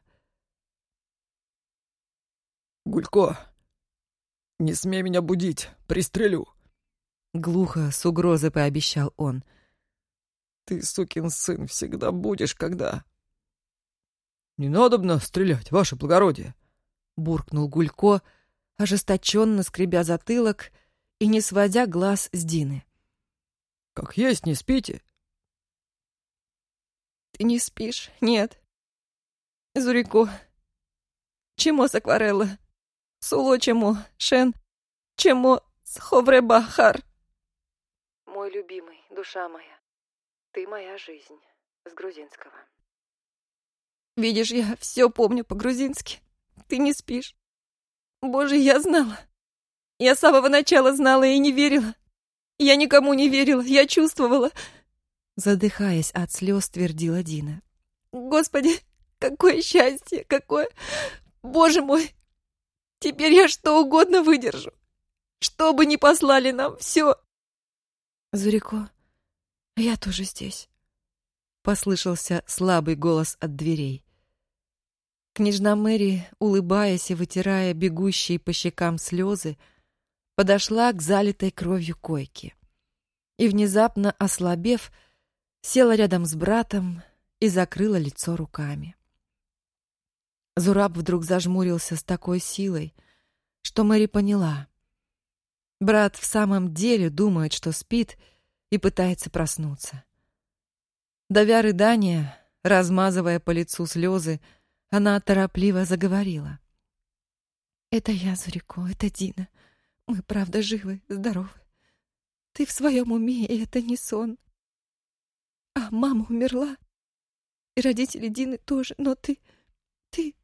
«Гулько, не смей меня будить, пристрелю!» Глухо, с угрозой пообещал он. «Ты, сукин сын, всегда будешь, когда...» «Не надобно стрелять, ваше благородие!» Буркнул Гулько, ожесточенно скребя затылок и не сводя глаз с Дины. «Как есть, не спите?» «Ты не спишь? Нет. Зурико. Чему сакварелла? Суло чему? Шен? Чему сховребахар?» Мой любимый, душа моя, ты моя жизнь. С грузинского. «Видишь, я все помню по-грузински. Ты не спишь. Боже, я знала. Я с самого начала знала и не верила. Я никому не верила, я чувствовала». Задыхаясь от слез, твердила Дина. «Господи, какое счастье, какое... Боже мой! Теперь я что угодно выдержу. Что бы ни послали нам, все...» «Зурико, я тоже здесь», — послышался слабый голос от дверей. Княжна Мэри, улыбаясь и вытирая бегущие по щекам слезы, подошла к залитой кровью койке и, внезапно ослабев, села рядом с братом и закрыла лицо руками. Зураб вдруг зажмурился с такой силой, что Мэри поняла. Брат в самом деле думает, что спит, и пытается проснуться. Давя рыдания, размазывая по лицу слезы, она торопливо заговорила. «Это я, Зурико, это Дина. Мы, правда, живы, здоровы. Ты в своем уме, и это не сон. А мама умерла, и родители Дины тоже, но ты... ты...»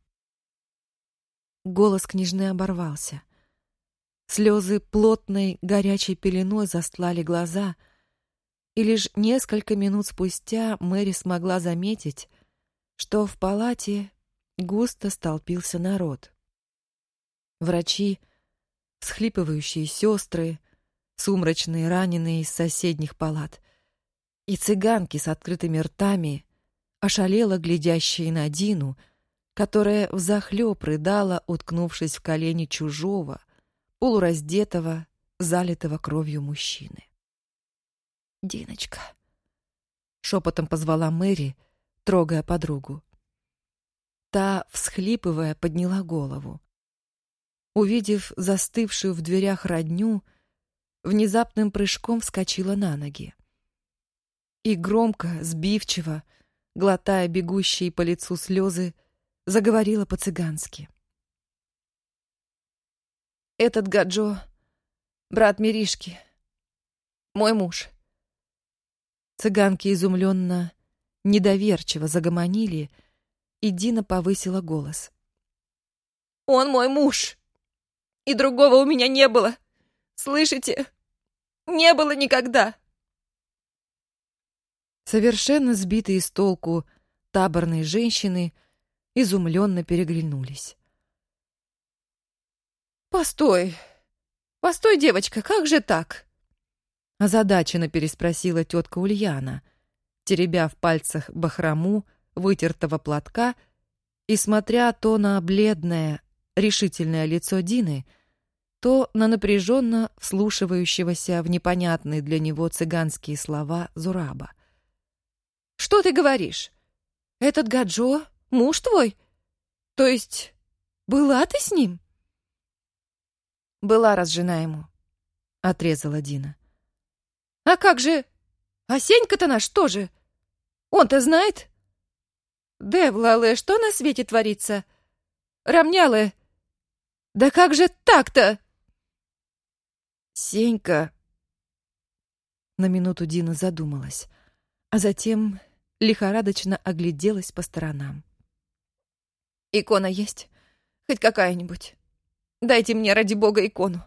Голос княжны оборвался. Слезы плотной горячей пеленой застлали глаза, и лишь несколько минут спустя Мэри смогла заметить, что в палате густо столпился народ. Врачи, всхлипывающие сестры, сумрачные раненые из соседних палат и цыганки с открытыми ртами, ошалело глядящие на Дину, которая взахлеб рыдала, уткнувшись в колени чужого, полураздетого, залитого кровью мужчины. «Диночка», — шепотом позвала Мэри, трогая подругу. Та, всхлипывая, подняла голову. Увидев застывшую в дверях родню, внезапным прыжком вскочила на ноги. И громко, сбивчиво, глотая бегущие по лицу слезы, заговорила по-цыгански. «Этот Гаджо — брат Миришки, мой муж». Цыганки изумленно, недоверчиво загомонили, и Дина повысила голос. «Он мой муж, и другого у меня не было. Слышите? Не было никогда!» Совершенно сбитые с толку таборные женщины изумленно переглянулись. «Постой, постой, девочка, как же так?» Озадаченно переспросила тетка Ульяна, теребя в пальцах бахрому вытертого платка и смотря то на бледное, решительное лицо Дины, то на напряженно вслушивающегося в непонятные для него цыганские слова Зураба. «Что ты говоришь? Этот Гаджо — муж твой? То есть была ты с ним?» «Была, раз жена ему», — отрезала Дина. «А как же... А Сенька-то наш тоже? Он-то знает? Девлале, что на свете творится? Рамняле, да как же так-то?» «Сенька...» На минуту Дина задумалась, а затем лихорадочно огляделась по сторонам. «Икона есть? Хоть какая-нибудь? Дайте мне, ради бога, икону».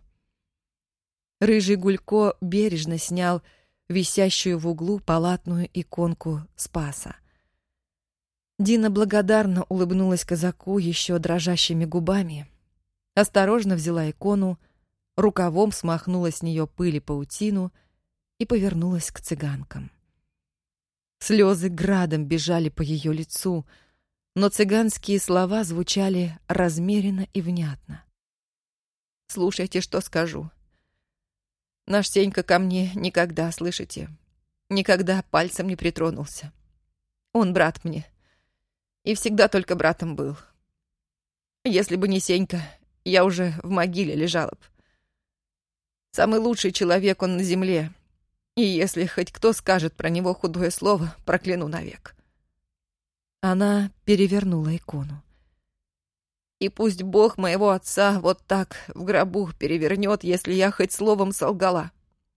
Рыжий Гулько бережно снял висящую в углу палатную иконку Спаса. Дина благодарно улыбнулась казаку еще дрожащими губами, осторожно взяла икону, рукавом смахнула с нее пыль и паутину и повернулась к цыганкам. Слезы градом бежали по ее лицу, но цыганские слова звучали размеренно и внятно. «Слушайте, что скажу. Наш Сенька ко мне никогда, слышите, никогда пальцем не притронулся. Он брат мне. И всегда только братом был. Если бы не Сенька, я уже в могиле лежала б. Самый лучший человек он на земле. И если хоть кто скажет про него худое слово, прокляну навек». Она перевернула икону. «И пусть Бог моего отца вот так в гробу перевернет, если я хоть словом солгала».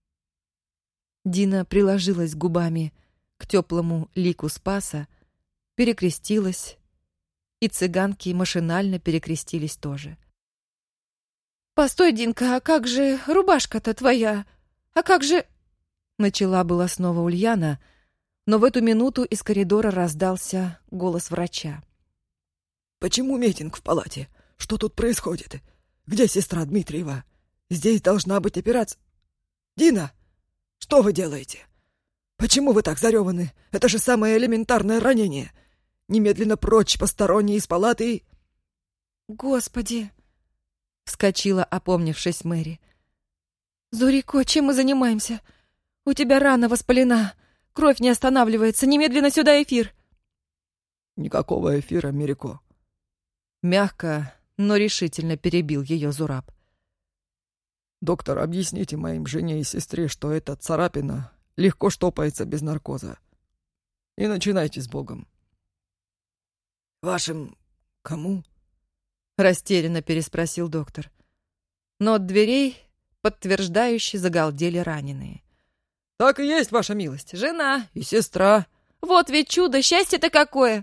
Дина приложилась губами к теплому лику Спаса, перекрестилась, и цыганки машинально перекрестились тоже. «Постой, Динка, а как же рубашка-то твоя? А как же...» Начала была снова Ульяна, но в эту минуту из коридора раздался голос врача. «Почему митинг в палате? Что тут происходит? Где сестра Дмитриева? Здесь должна быть операция. Дина, что вы делаете? Почему вы так зареваны? Это же самое элементарное ранение. Немедленно прочь посторонние из палаты и...» «Господи!» — вскочила, опомнившись Мэри. «Зурико, чем мы занимаемся? У тебя рана воспалена. Кровь не останавливается. Немедленно сюда эфир!» «Никакого эфира, Мирико!» Мягко, но решительно перебил ее Зураб. «Доктор, объясните моим жене и сестре, что эта царапина легко штопается без наркоза. И начинайте с Богом». «Вашим... кому?» — растерянно переспросил доктор. Но от дверей подтверждающе загалдели раненые. «Так и есть, ваша милость, жена и сестра». «Вот ведь чудо, счастье-то какое!»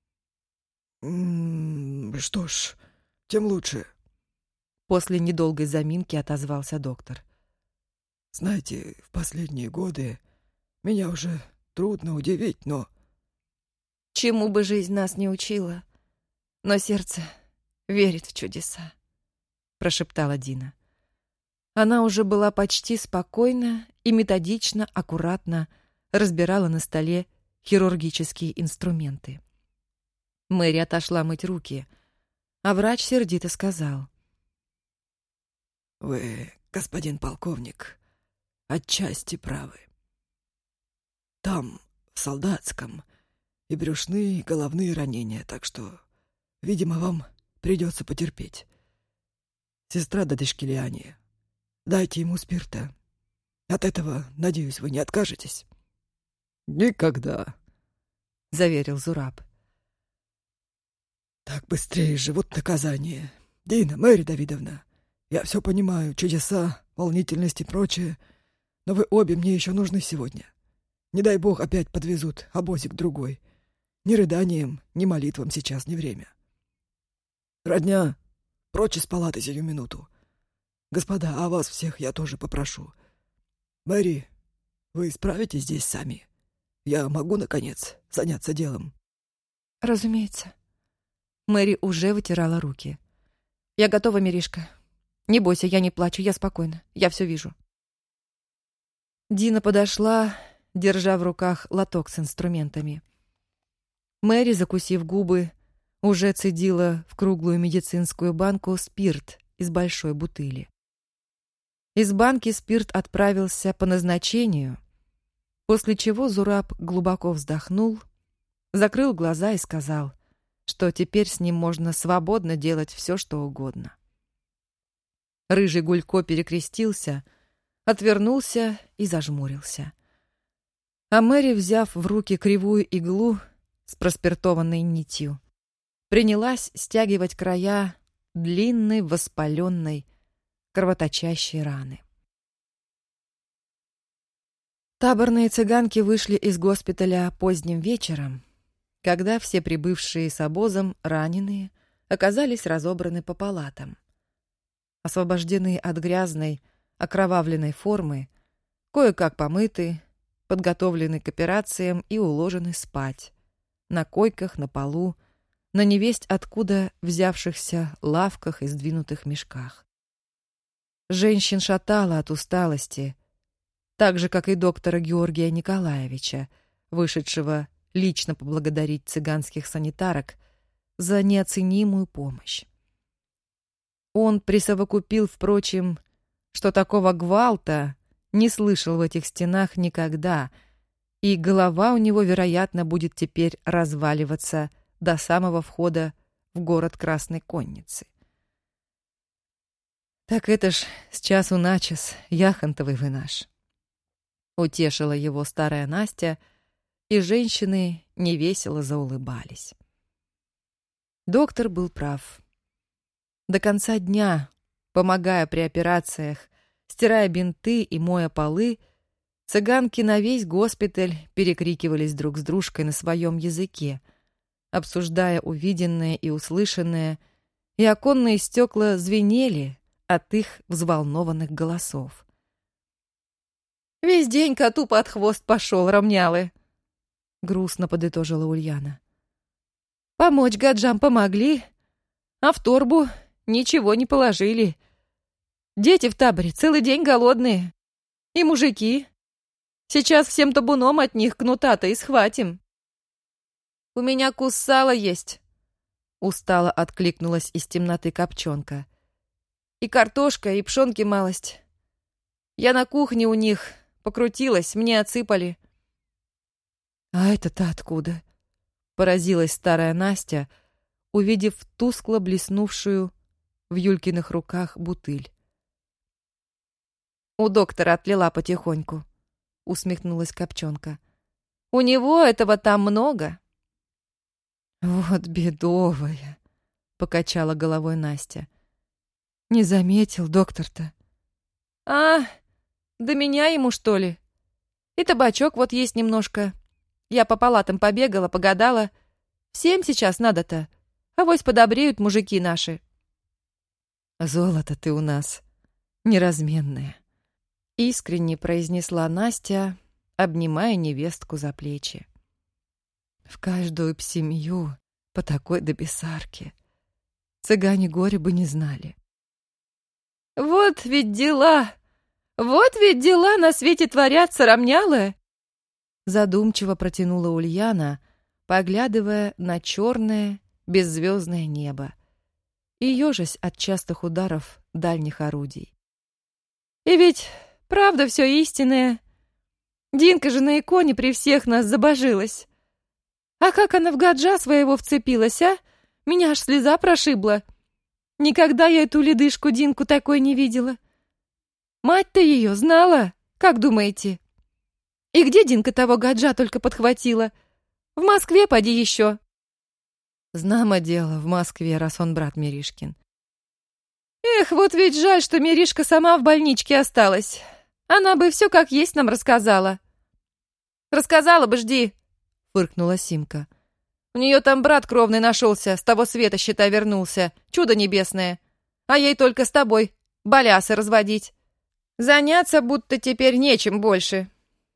М-м, «Что ж, тем лучше», — после недолгой заминки отозвался доктор. «Знаете, в последние годы меня уже трудно удивить, но...» «Чему бы жизнь нас не учила, но сердце верит в чудеса», — прошептала Дина. Она уже была почти спокойна и методично, аккуратно разбирала на столе хирургические инструменты. Мэри отошла мыть руки, а врач сердито сказал: «Вы, господин полковник, отчасти правы. Там, в солдатском, и брюшные, и головные ранения, так что, видимо, вам придется потерпеть. Сестра Дадышкелиане, дайте ему спирта. От этого, надеюсь, вы не откажетесь?» «Никогда», — заверил Зураб. Так быстрее же, вот наказание. Дина, Мэри Давидовна, я все понимаю, чудеса, волнительность и прочее, но вы обе мне еще нужны сегодня. Не дай бог опять подвезут обозик другой. Ни рыданием, ни молитвам сейчас не время. Родня, прочь из палаты сию минуту. Господа, а вас всех я тоже попрошу. Мэри, вы справитесь здесь сами? Я могу, наконец, заняться делом? Разумеется. Мэри уже вытирала руки. Я готова, Миришка. Не бойся, я не плачу, я спокойна. Я все вижу. Дина подошла, держа в руках лоток с инструментами. Мэри, закусив губы, уже цедила в круглую медицинскую банку спирт из большой бутыли. Из банки спирт отправился по назначению, после чего Зураб глубоко вздохнул, закрыл глаза и сказал, что теперь с ним можно свободно делать все, что угодно. Рыжий Гулько перекрестился, отвернулся и зажмурился. А Мэри, взяв в руки кривую иглу с проспиртованной нитью, принялась стягивать края длинной, воспаленной, кровоточащей раны. Таборные цыганки вышли из госпиталя поздним вечером, когда все прибывшие с обозом раненые оказались разобраны по палатам. Освобождены от грязной, окровавленной формы, кое-как помыты, подготовлены к операциям и уложены спать, на койках, на полу, на невесть откуда взявшихся лавках и сдвинутых мешках. Женщин шатало от усталости, так же, как и доктора Георгия Николаевича, вышедшего лично поблагодарить цыганских санитарок за неоценимую помощь. Он присовокупил, впрочем, что такого гвалта не слышал в этих стенах никогда, и голова у него, вероятно, будет теперь разваливаться до самого входа в город Красной Конницы. «Так это ж с часу на час яхонтовый вы наш», — утешила его старая Настя, и женщины невесело заулыбались. Доктор был прав. До конца дня, помогая при операциях, стирая бинты и моя полы, цыганки на весь госпиталь перекрикивались друг с дружкой на своем языке, обсуждая увиденное и услышанное, и оконные стекла звенели от их взволнованных голосов. «Весь день коту под хвост пошел, равнялы!» — грустно подытожила Ульяна. «Помочь гаджам помогли, а в торбу ничего не положили. Дети в таборе целый день голодные. И мужики. Сейчас всем табуном от них кнута-то и схватим». «У меня кус сала есть», — устало откликнулась из темноты Копчонка. «И картошка, и пшенки малость. Я на кухне у них покрутилась, мне отсыпали». «А это-то откуда?» — поразилась старая Настя, увидев тускло блеснувшую в Юлькиных руках бутыль. «У доктора отлила потихоньку», — усмехнулась Копчонка. «У него этого там много». «Вот бедовая», — покачала головой Настя. «Не заметил доктор-то». «А, до меня ему, что ли? И табачок вот есть немножко. Я по палатам побегала, погадала. Всем сейчас надо-то. Авось подобреют мужики наши». «Золото ты у нас неразменное», — искренне произнесла Настя, обнимая невестку за плечи. «В каждую б семью по такой добесарке. Цыгане горе бы не знали». «Вот ведь дела! Вот ведь дела на свете творятся, равнялы!» Задумчиво протянула Ульяна, поглядывая на черное беззвездное небо и ежась от частых ударов дальних орудий. «И ведь правда все истинное. Динка же на иконе при всех нас забожилась. А как она в гаджа своего вцепилась, а? Меня аж слеза прошибла. Никогда я эту ледышку Динку такой не видела. Мать-то ее знала, как думаете? И где Динка того гаджа только подхватила? В Москве поди еще». Знамо дело в Москве, раз он брат Миришкин. Эх, вот ведь жаль, что Миришка сама в больничке осталась. Она бы все как есть нам рассказала. Рассказала бы, жди, фыркнула Симка. У нее там брат кровный нашелся, с того света, считай, вернулся. Чудо небесное. А ей только с тобой балясы разводить. Заняться будто теперь нечем больше.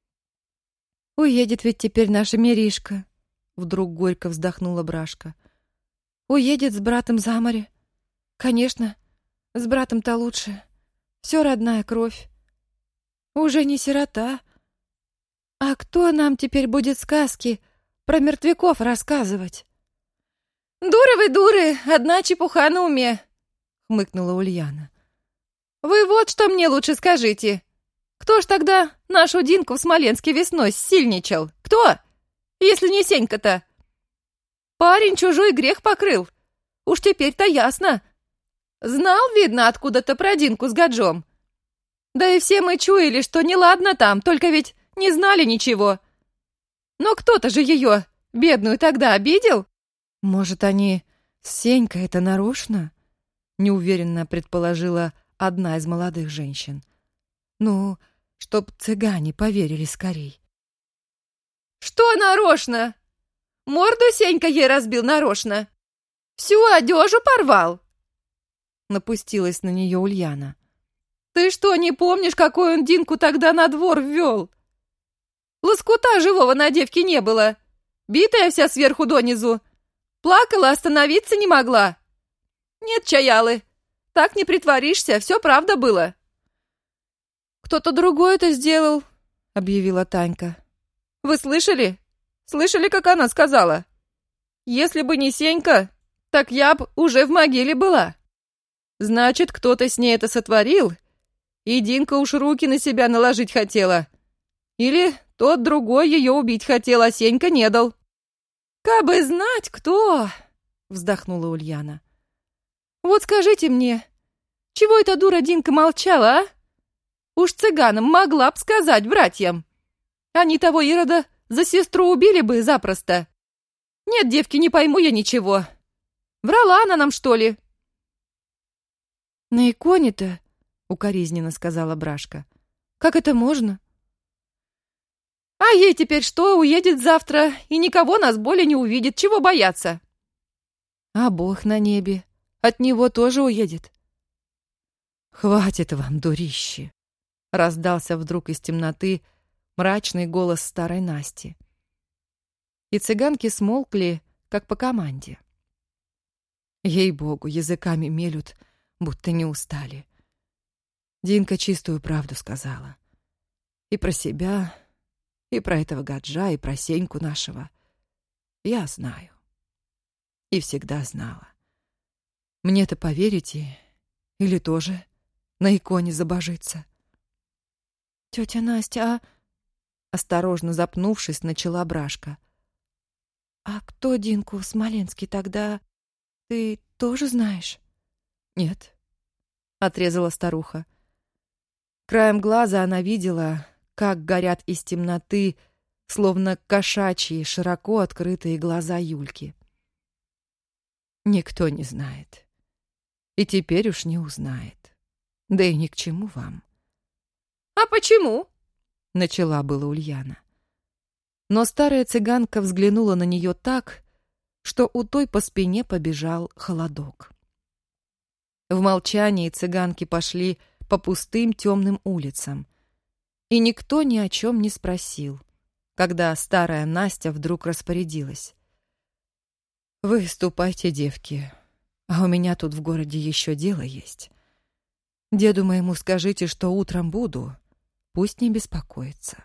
Уедет ведь теперь наша Миришка, вдруг горько вздохнула Брашка. Уедет с братом за море. Конечно, с братом-то лучше. Все родная кровь. Уже не сирота. А кто нам теперь будет сказки про мертвяков рассказывать? Дуры вы, дуры, одна чепуха на уме, хмыкнула Ульяна. Вы вот что мне лучше скажите. Кто ж тогда нашу Динку в Смоленске весной ссильничал? Кто? Если не Сенька-то. Парень чужой грех покрыл. Уж теперь-то ясно. Знал, видно, откуда-то про Динку с Гаджом. Да и все мы чуяли, что неладно там, только ведь не знали ничего. Но кто-то же ее, бедную, тогда обидел? Может, они с Сенькой это нарочно? Неуверенно предположила одна из молодых женщин. Ну, чтоб цыгане поверили скорей. Что нарочно? Морду Сенька ей разбил нарочно. Всю одежу порвал. Напустилась на нее Ульяна. Ты что, не помнишь, какой он Динку тогда на двор ввел? Лоскута живого на девке не было. Битая вся сверху донизу. Плакала, остановиться не могла. Нет, чаялы, так не притворишься, все правда было. Кто-то другой это сделал, объявила Танька. Вы слышали? Слышали, как она сказала? Если бы не Сенька, так я б уже в могиле была. Значит, кто-то с ней это сотворил, и Динка уж руки на себя наложить хотела. Или тот другой ее убить хотел, а Сенька не дал. «Кабы знать, кто!» — вздохнула Ульяна. «Вот скажите мне, чего эта дура Динка молчала, а? Уж цыганам могла б сказать братьям. Они того Ирода за сестру убили бы запросто. Нет, девки, не пойму я ничего. Врала она нам, что ли?» «На иконе-то, — укоризненно сказала Брашка, — как это можно? А ей теперь что, уедет завтра и никого нас более не увидит, чего бояться?» «А Бог на небе, от него тоже уедет». «Хватит вам, дурище!» — раздался вдруг из темноты мрачный голос старой Насти. И цыганки смолкли, как по команде. Ей-богу, языками мелют, будто не устали. Динка чистую правду сказала. И про себя, и про этого Гаджа, и про Сеньку нашего. Я знаю. И всегда знала. Мне-то поверите, или тоже на иконе забожиться? «Тетя Настя, а...» Осторожно запнувшись, начала Брашка. «А кто Динку в Смоленске тогда? Ты тоже знаешь?» «Нет», — отрезала старуха. Краем глаза она видела, как горят из темноты, словно кошачьи, широко открытые глаза Юльки. «Никто не знает. И теперь уж не узнает. Да и ни к чему вам». «А почему?» — начала была Ульяна. Но старая цыганка взглянула на нее так, что у той по спине побежал холодок. В молчании цыганки пошли по пустым темным улицам, и никто ни о чем не спросил, когда старая Настя вдруг распорядилась. «Вы ступайте, девки, а у меня тут в городе еще дело есть. Деду моему скажите, что утром буду, пусть не беспокоится».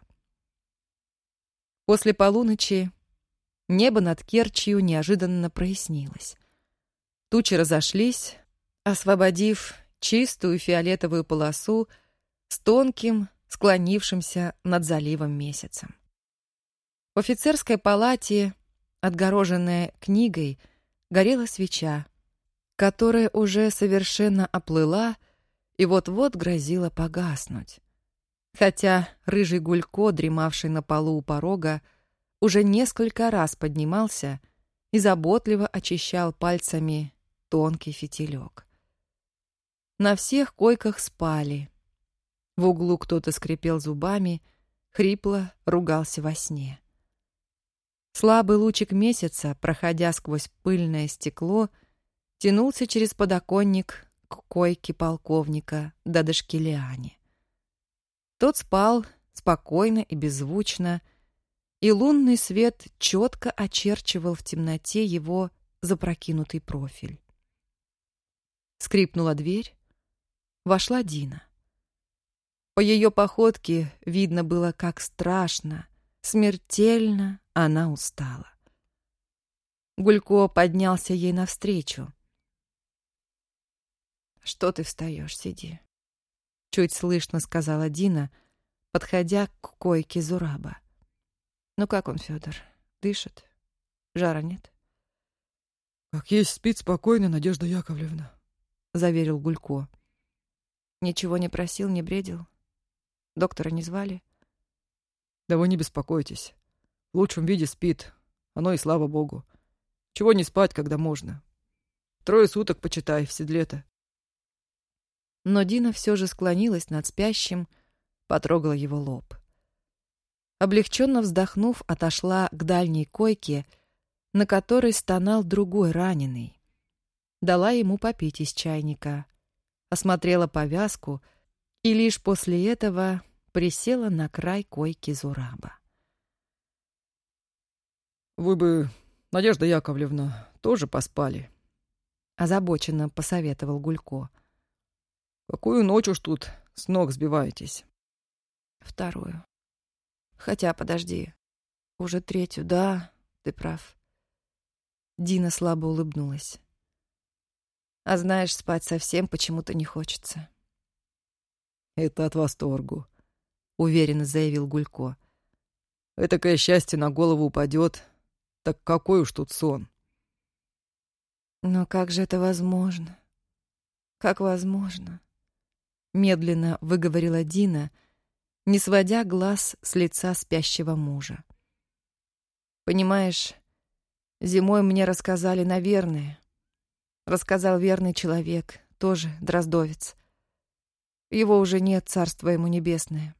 После полуночи небо над Керчью неожиданно прояснилось. Тучи разошлись, освободив чистую фиолетовую полосу с тонким, склонившимся над заливом месяцем. В офицерской палате, отгороженная книгой, горела свеча, которая уже совершенно оплыла и вот-вот грозила погаснуть. Хотя рыжий Гулько, дремавший на полу у порога, уже несколько раз поднимался и заботливо очищал пальцами тонкий фитилек. На всех койках спали. В углу кто-то скрипел зубами, хрипло ругался во сне. Слабый лучик месяца, проходя сквозь пыльное стекло, тянулся через подоконник к койке полковника Дадашкилиани. Тот спал спокойно и беззвучно, и лунный свет четко очерчивал в темноте его запрокинутый профиль. Скрипнула дверь. Вошла Дина. По ее походке видно было, как страшно, смертельно она устала. Гулько поднялся ей навстречу. «Что ты встаешь? Сиди», — чуть слышно сказала Дина, подходя к койке Зураба. «Ну как он, Федор? Дышит? Жара нет?» «Как есть спит спокойно, Надежда Яковлевна», — заверил Гулько. «Ничего не просил, не бредил? Доктора не звали?» «Да вы не беспокойтесь. В лучшем виде спит. Оно и слава богу. Чего не спать, когда можно? Трое суток, почитай, в седле-то». Но Дина все же склонилась над спящим, потрогала его лоб. Облегченно вздохнув, отошла к дальней койке, на которой стонал другой раненый. Дала ему попить из чайника, осмотрела повязку и лишь после этого присела на край койки Зураба. «Вы бы, Надежда Яковлевна, тоже поспали», — озабоченно посоветовал Гулько. «Какую ночь уж тут с ног сбиваетесь?» «Вторую. Хотя, подожди, уже третью, да, ты прав». Дина слабо улыбнулась. «А знаешь, спать совсем почему-то не хочется». «Это от восторгу», — уверенно заявил Гулько. «Этакое счастье на голову упадет. Так какой уж тут сон?» «Но как же это возможно? Как возможно?» Медленно выговорила Дина, не сводя глаз с лица спящего мужа. «Понимаешь, зимой мне рассказали, наверное. Рассказал верный человек, тоже дроздовец. Его уже нет, царство ему небесное.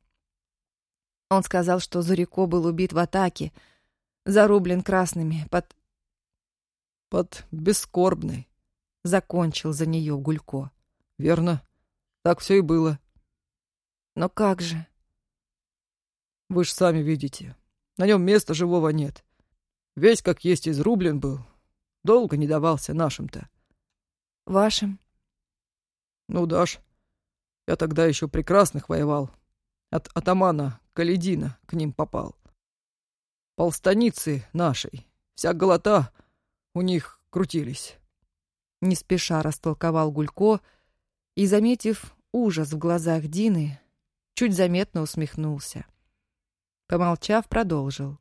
Он сказал, что Зурико был убит в атаке, зарублен красными под... Под Бескорбной. Закончил за нее Гулько. Верно. Так все и было. Но как же? Вы ж сами видите. На нем места живого нет. Весь как есть изрублен был. Долго не давался нашим-то. Вашим? Ну, дашь. Я тогда еще прекрасных воевал. От атамана Каледина к ним попал. Полстаницы нашей. Вся голота у них крутились. Не спеша растолковал Гулько и, заметив ужас в глазах Дины, чуть заметно усмехнулся. Помолчав, продолжил.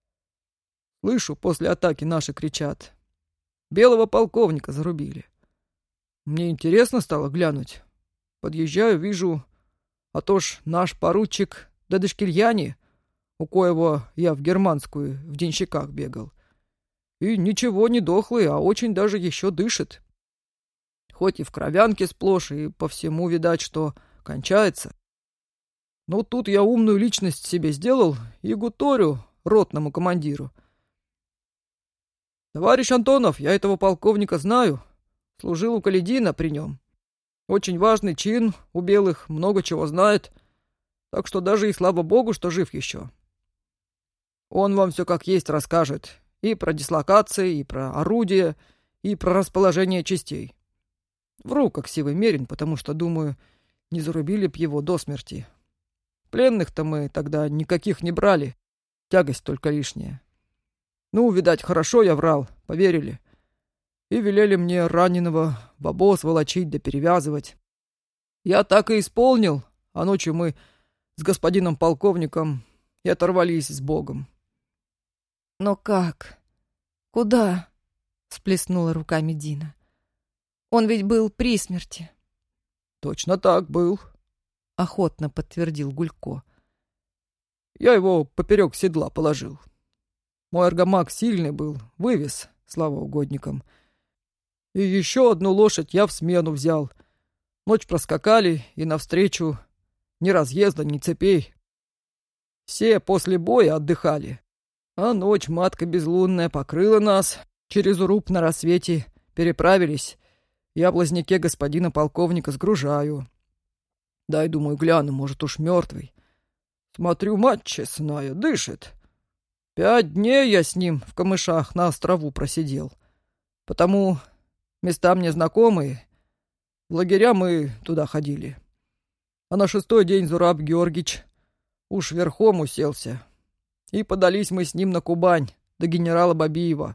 Слышу, после атаки наши кричат. Белого полковника зарубили. Мне интересно стало глянуть. Подъезжаю, вижу, а то ж наш поручик Дадашкильяни, у коего я в германскую в денщиках бегал. И ничего, не дохлый, а очень даже еще дышит. Хоть и в кровянке сплошь, и по всему видать, что кончается. Но тут я умную личность себе сделал и гуторю ротному командиру. Товарищ Антонов, я этого полковника знаю. Служил у Каледина при нем. Очень важный чин, у белых много чего знает. Так что даже и слава богу, что жив еще. Он вам все как есть расскажет. И про дислокации, и про орудия, и про расположение частей. Вру, как сивый мерин, потому что, думаю, не зарубили б его до смерти. Пленных-то мы тогда никаких не брали. Тягость только лишняя. Ну, видать, хорошо я врал, поверили. И велели мне раненого в обоз волочить да перевязывать. Я так и исполнил, а ночью мы с господином полковником и оторвались с Богом. «Но как? Куда?» — всплеснула руками Дина. «Он ведь был при смерти». «Точно так был», — охотно подтвердил Гулько. «Я его поперек седла положил. Мой аргамак сильный был, вывез слава угодникам. И еще одну лошадь я в смену взял. Ночь проскакали, и навстречу ни разъезда, ни цепей. Все после боя отдыхали. А ночь матка безлунная покрыла нас. Через уруб на рассвете переправились. Я в лазняке господина полковника сгружаю. Дай, думаю, гляну, может, уж мертвый. Смотрю, мать честная, дышит. Пять дней я с ним в камышах на острову просидел. Потому места мне знакомые. В лагеря мы туда ходили. А на шестой день Зураб Георгич уж верхом уселся. И подались мы с ним на Кубань, до генерала Бабиева.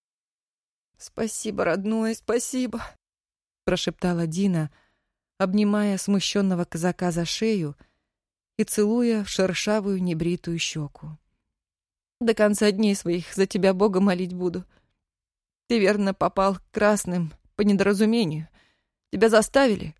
«Спасибо, родной, спасибо», — прошептала Дина, обнимая смущенного казака за шею и целуя в шершавую небритую щеку. «До конца дней своих за тебя Бога молить буду. Ты, верно, попал к красным по недоразумению. Тебя заставили?»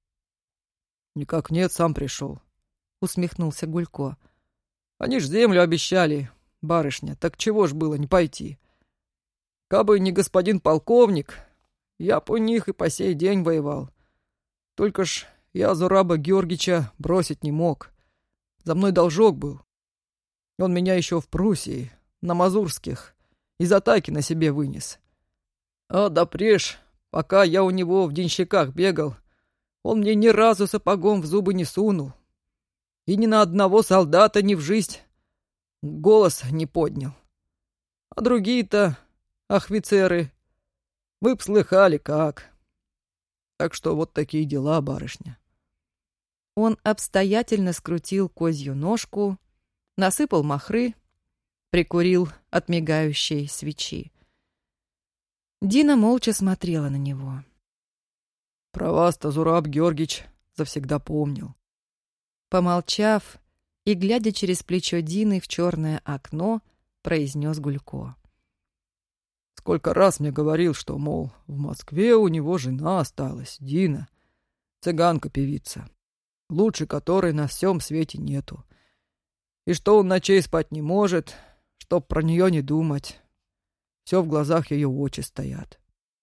«Никак нет, сам пришел», — усмехнулся Гулько. «Они ж землю обещали, барышня, так чего ж было не пойти? Кабы не господин полковник, я б у них и по сей день воевал. Только ж я Зураба Георгича бросить не мог. За мной должок был. Он меня еще в Пруссии, на Мазурских, из атаки на себе вынес. А допреж, пока я у него в денщиках бегал, он мне ни разу сапогом в зубы не сунул. И ни на одного солдата ни в жизнь голос не поднял. А другие-то, офицеры, вы б слыхали как. Так что вот такие дела, барышня». Он обстоятельно скрутил козью ножку, насыпал махры, прикурил от мигающей свечи. Дина молча смотрела на него. «Про вас-то Зураб Георгич завсегда помнил». Помолчав и, глядя через плечо Дины в черное окно, произнес Гулько. «Сколько раз мне говорил, что, мол, в Москве у него жена осталась, Дина, цыганка-певица, лучше которой на всем свете нету. И что он ночей спать не может, чтоб про нее не думать. Все в глазах ее очи стоят».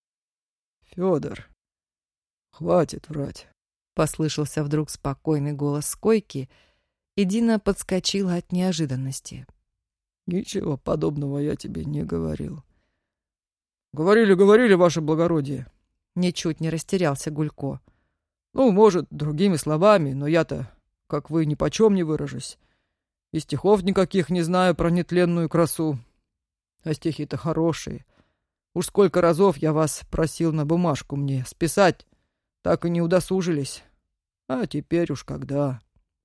«Федор, хватит врать», — послышался вдруг спокойный голос с койки, и Дина подскочила от неожиданности. «Ничего подобного я тебе не говорил». «Говорили, говорили, ваше благородие», — ничуть не растерялся Гулько. «Ну, может, другими словами, но я-то, как вы, нипочем не выражусь. И стихов никаких не знаю про нетленную красу. А стихи-то хорошие. Уж сколько разов я вас просил на бумажку мне списать, так и не удосужились. А теперь уж когда...»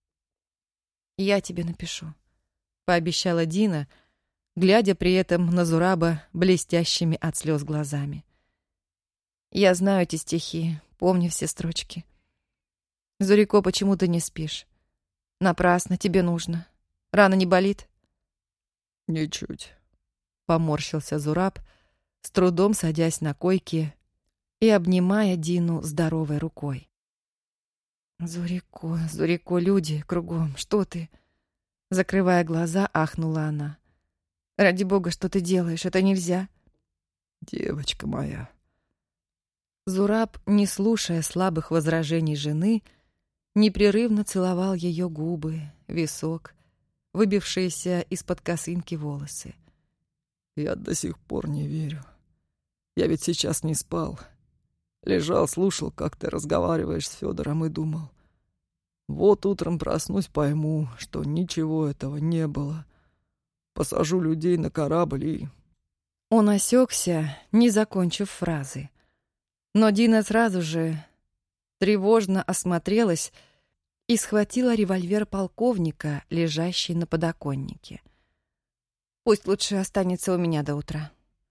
«Я тебе напишу», — пообещала Дина, глядя при этом на Зураба блестящими от слез глазами. «Я знаю эти стихи, помню все строчки. Зурико, почему ты не спишь? Напрасно, тебе нужно. Рана не болит?» «Ничуть», — поморщился Зураб, с трудом садясь на койке и обнимая Дину здоровой рукой. «Зурико, Зурико, люди кругом, что ты?» Закрывая глаза, ахнула она. «Ради бога, что ты делаешь? Это нельзя!» «Девочка моя!» Зураб, не слушая слабых возражений жены, непрерывно целовал ее губы, висок, выбившиеся из-под косынки волосы. «Я до сих пор не верю. Я ведь сейчас не спал. Лежал, слушал, как ты разговариваешь с Федором, и думал, вот утром проснусь, пойму, что ничего этого не было. Посажу людей на корабль и...» Он осекся, не закончив фразы. Но Дина сразу же тревожно осмотрелась и схватила револьвер полковника, лежащий на подоконнике. «Пусть лучше останется у меня до утра».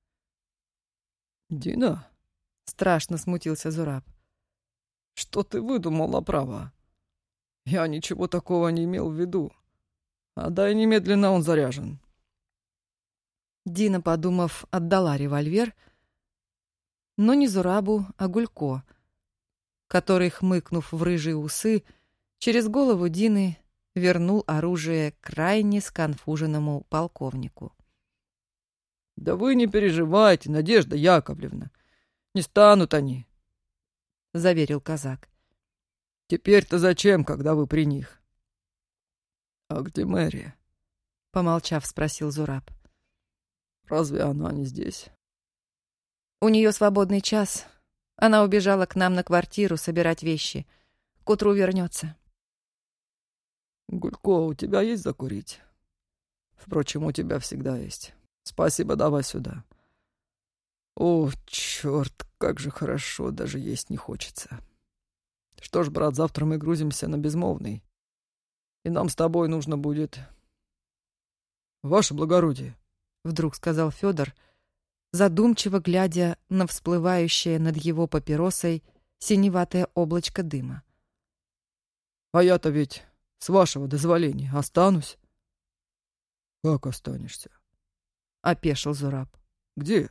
«Дина?» — страшно смутился Зураб. «Что ты выдумала, право? Я ничего такого не имел в виду. Отдай немедленно, он заряжен». Дина, подумав, отдала револьвер, но не Зурабу, а Гулько, который, хмыкнув в рыжие усы, через голову Дины вернул оружие крайне сконфуженному полковнику. Да вы не переживайте, Надежда Яковлевна. Не станут они, — заверил казак. Теперь-то зачем, когда вы при них? А где Мэри? Помолчав, спросил Зураб. Разве она не здесь? У нее свободный час. Она убежала к нам на квартиру собирать вещи. К утру вернется. Гулько, у тебя есть закурить? Впрочем, у тебя всегда есть. Спасибо, давай сюда. О, черт, как же хорошо, даже есть не хочется. Что ж, брат, завтра мы грузимся на Безмолвный. И нам с тобой нужно будет... Ваше благородие, — вдруг сказал Федор, задумчиво глядя на всплывающее над его папиросой синеватое облачко дыма. А я-то ведь, с вашего дозволения, останусь. Как останешься? — опешил Зураб. Где?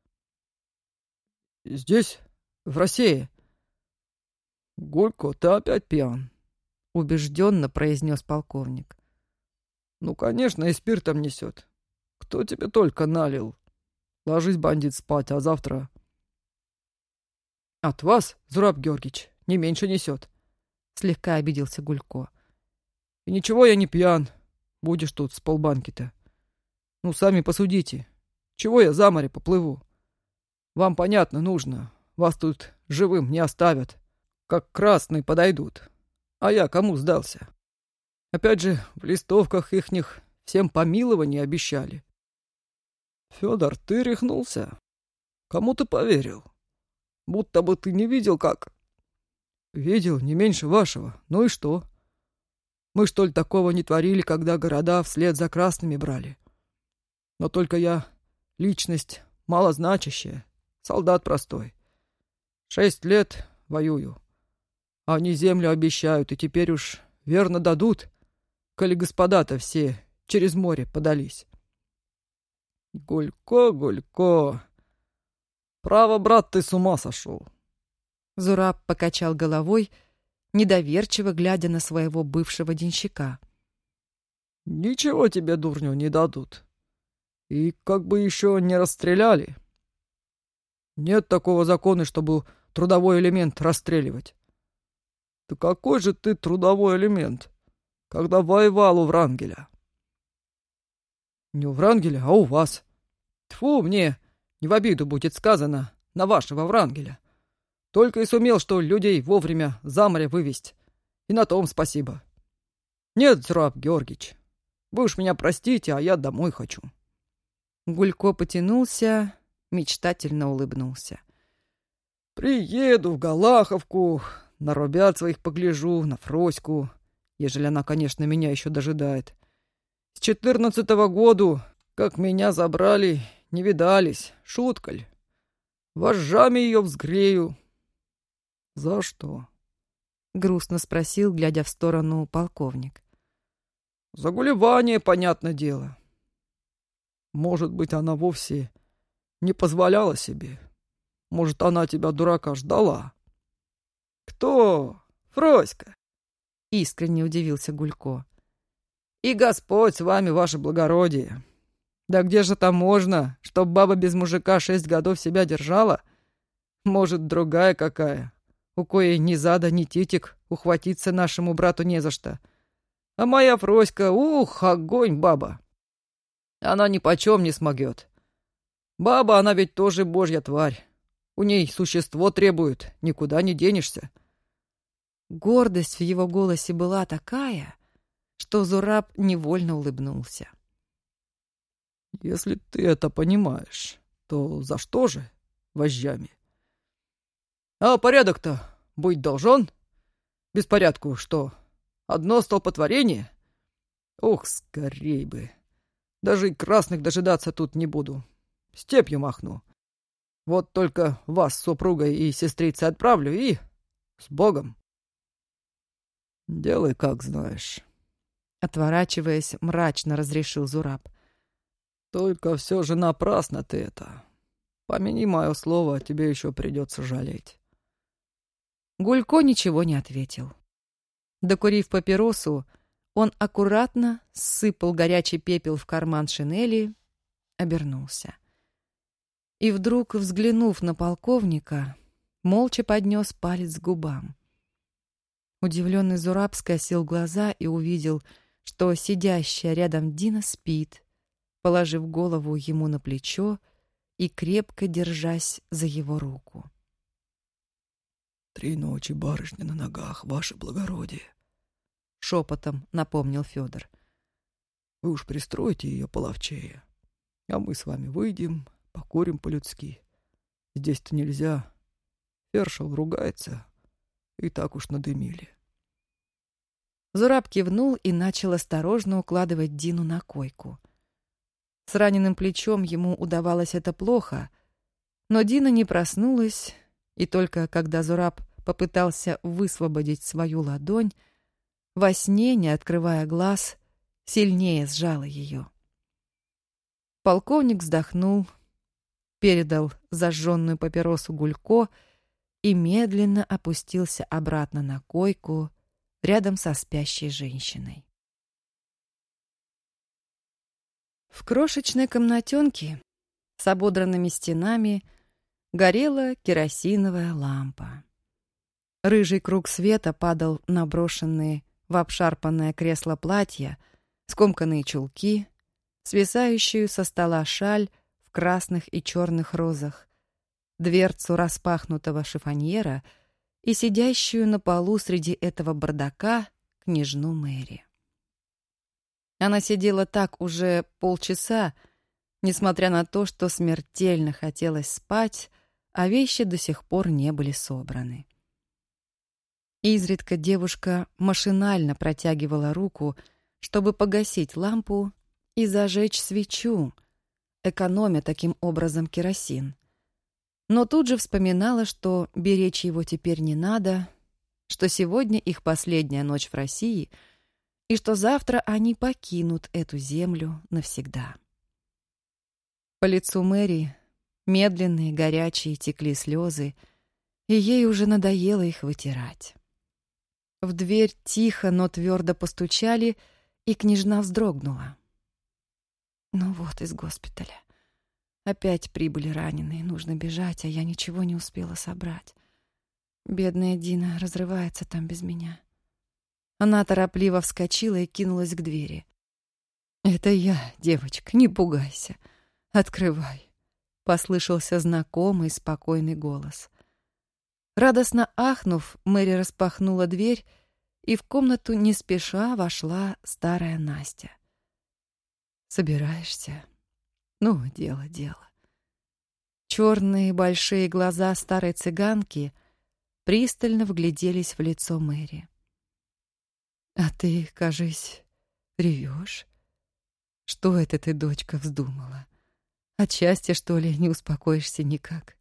Здесь, в России. Гулько, ты опять пьян, — убежденно произнес полковник. Ну, конечно, и спиртом несет. Кто тебе только налил? Ложись, бандит, спать, а завтра... От вас, Зураб Георгиевич, не меньше несет. Слегка обиделся Гулько. И ничего я не пьян. Будешь тут с полбанки-то. Ну, сами посудите. Чего я за море поплыву? Вам, понятно, нужно. Вас тут живым не оставят. Как красные подойдут. А я кому сдался? Опять же, в листовках ихних всем помилование обещали. Федор, ты рехнулся? Кому ты поверил? Будто бы ты не видел, как... Видел, не меньше вашего. Ну и что? Мы, что ли, такого не творили, когда города вслед за красными брали? Но только я личность малозначащая, солдат простой. Шесть лет воюю. Они землю обещают, и теперь уж верно дадут, коли господа-то все через море подались. Гулько, Гулько. Право, брат, ты с ума сошел. Зураб покачал головой, недоверчиво глядя на своего бывшего денщика. Ничего тебе, дурню, не дадут. И как бы еще не расстреляли. Нет такого закона, чтобы трудовой элемент расстреливать. Да какой же ты трудовой элемент, когда воевал у Врангеля? Не у Врангеля, а у вас. Тьфу, мне не в обиду будет сказано на вашего Врангеля. Только и сумел, что людей вовремя за море вывезть. И на том спасибо. Нет, Зураб Георгиевич, вы уж меня простите, а я домой хочу. Гулько потянулся, мечтательно улыбнулся. Приеду в Галаховку, на ребят своих погляжу, на Фроську, ежели она, конечно, меня еще дожидает. С четырнадцатого году, как меня забрали, не видались, шуткаль. Вожжами ее взгрею. За что? Грустно спросил, глядя в сторону полковник. За гулевание, понятное дело. Может быть, она вовсе не позволяла себе. Может, она тебя, дурака, ждала. Кто? Фроська? Искренне удивился Гулько. И Господь с вами, ваше благородие. Да где же там можно, чтоб баба без мужика шесть годов себя держала? Может, другая какая, у коей ни зада, ни титик, ухватиться нашему брату не за что. А моя Фроська, ух, огонь баба. Она ни почем не смогет. Баба, она ведь тоже божья тварь. У ней существо требует, никуда не денешься. Гордость в его голосе была такая, что Зураб невольно улыбнулся. Если ты это понимаешь, то за что же вожжами? А порядок-то быть должен? Беспорядку что, одно столпотворение? Ох, скорей бы. Даже и красных дожидаться тут не буду. Степью махну. Вот только вас с супругой и сестрицей отправлю и... с Богом. Делай, как знаешь. Отворачиваясь, мрачно разрешил Зураб. Только все же напрасно ты это. Помяни мое слово, тебе еще придется жалеть. Гулько ничего не ответил. Докурив папиросу, он аккуратно сыпал горячий пепел в карман шинели, обернулся. и вдруг, взглянув на полковника, молча поднес палец к губам. Удивленный Зураб скосил глаза и увидел, что сидящая рядом Дина спит, положив голову ему на плечо и крепко держась за его руку. «Три ночи барышня на ногах, ваше благородие», — шепотом напомнил Федор. «Вы уж пристройте ее половчее, а мы с вами выйдем, покурим по-людски. Здесь-то нельзя. Фершел ругается, и так уж надымили». Зураб кивнул и начал осторожно укладывать Дину на койку. С раненым плечом ему удавалось это плохо, но Дина не проснулась, и только когда Зураб попытался высвободить свою ладонь, во сне, не открывая глаз, сильнее сжала ее. Полковник вздохнул, передал зажженную папиросу Гулько и медленно опустился обратно на койку рядом со спящей женщиной. В крошечной комнатенке с ободранными стенами горела керосиновая лампа. Рыжий круг света падал на брошенные в обшарпанное кресло платья, скомканные чулки, свисающую со стола шаль в красных и черных розах, дверцу распахнутого шифоньера и сидящую на полу среди этого бардака княжну Мэри. Она сидела так уже полчаса, несмотря на то, что смертельно хотелось спать, а вещи до сих пор не были собраны. Изредка девушка машинально протягивала руку, чтобы погасить лампу и зажечь свечу, экономя таким образом керосин. Но тут же вспоминала, что беречь его теперь не надо, что сегодня их последняя ночь в России и что завтра они покинут эту землю навсегда. По лицу Мэри медленные, горячие текли слезы, и ей уже надоело их вытирать. В дверь тихо, но твердо постучали, и княжна вздрогнула. Ну вот, из госпиталя. Опять прибыли раненые, нужно бежать, а я ничего не успела собрать. Бедная Дина разрывается там без меня. Она торопливо вскочила и кинулась к двери. «Это я, девочка, не пугайся. Открывай», — послышался знакомый спокойный голос. Радостно ахнув, Мэри распахнула дверь, и в комнату не спеша вошла старая Настя. «Собираешься? Ну, дело, дело». Черные большие глаза старой цыганки пристально вгляделись в лицо Мэри. «А ты, кажись, ревешь? Что это ты, дочка, вздумала? От счастья, что ли, не успокоишься никак?»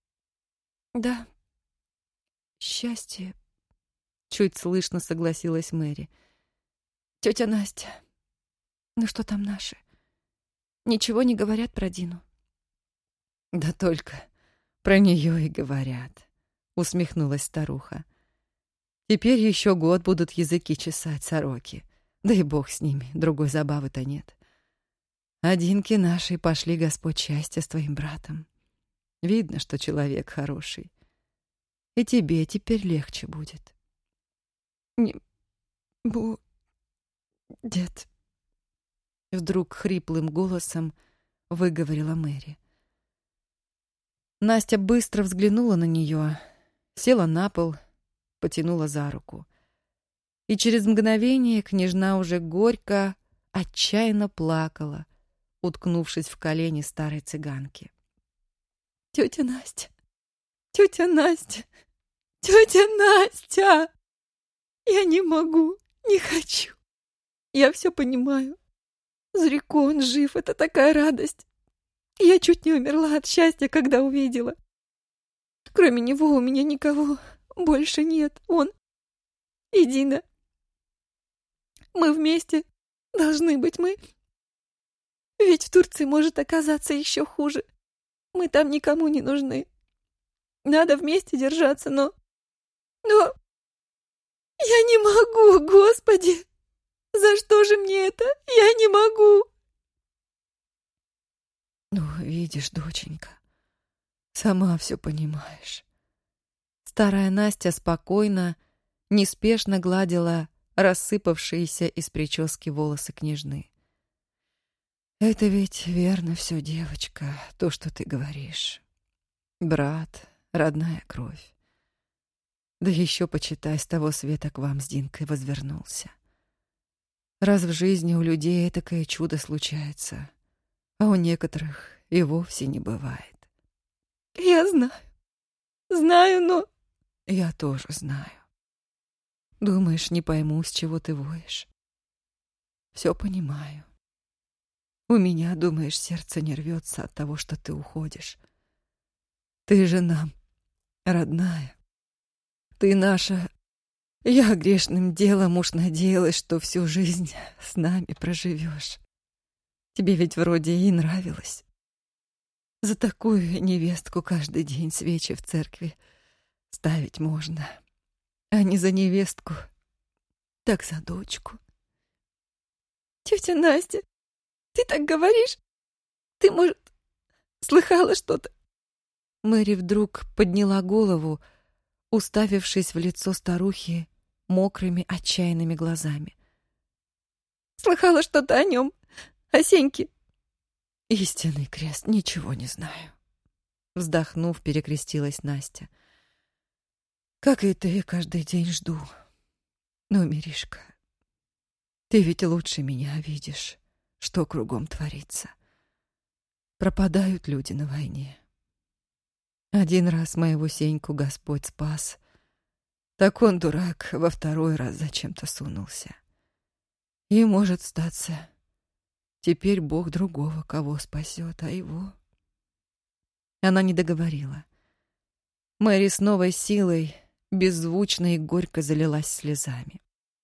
«Да, счастье», — чуть слышно согласилась Мэри. «Тетя Настя, ну что там наши? Ничего не говорят про Дину?» «Да только про нее и говорят», — усмехнулась старуха. «Теперь еще год будут языки чесать сороки. Да и бог с ними, другой забавы-то нет. Одинки наши пошли, Господь, счастья с твоим братом. Видно, что человек хороший. И тебе теперь легче будет». «Не будет», — вдруг хриплым голосом выговорила Мэри. Настя быстро взглянула на нее, села на пол, потянула за руку. И через мгновение княжна уже горько, отчаянно плакала, уткнувшись в колени старой цыганки. «Тетя Настя! Тетя Настя! Тетя Настя! Я не могу, не хочу. Я все понимаю. Зурико, он жив, это такая радость. Я чуть не умерла от счастья, когда увидела. Кроме него у меня никого больше нет. Он и Дина. Мы вместе должны быть, мы. Ведь в Турции может оказаться еще хуже. Мы там никому не нужны. Надо вместе держаться, но... Но... Я не могу, Господи! За что же мне это? Я не могу!» «Ну, видишь, доченька, Сама все понимаешь. Старая Настя спокойно, неспешно гладила рассыпавшиеся из прически волосы княжны. Это ведь верно все, девочка, то, что ты говоришь. Брат, родная кровь. Да еще, почитай, с того света к вам с Динкой возвернулся. Раз в жизни у людей такое чудо случается, а у некоторых и вовсе не бывает. Я знаю, знаю, но... Я тоже знаю. Думаешь, не пойму, с чего ты воешь? Все понимаю. У меня, думаешь, сердце не рвется от того, что ты уходишь. Ты же нам родная. Ты наша... Я грешным делом уж надеялась, что всю жизнь с нами проживешь. Тебе ведь вроде и нравилось. За такую невестку каждый день свечи в церкви ставить можно. А не за невестку, так за дочку. Тетя Настя, ты так говоришь? Ты, может, слыхала что-то? Мэри вдруг подняла голову, уставившись в лицо старухи мокрыми отчаянными глазами. Слыхала что-то о нем, о Сеньке? Истинный крест, ничего не знаю. Вздохнув, перекрестилась Настя. Как и ты, каждый день жду. Ну, Миришка, ты ведь лучше меня видишь, что кругом творится. Пропадают люди на войне. Один раз моего Сеньку Господь спас, так он, дурак, во второй раз зачем-то сунулся. И, может, статься, теперь Бог другого кого спасет, а его... Она не договорила. Мэри с новой силой беззвучно и горько залилась слезами.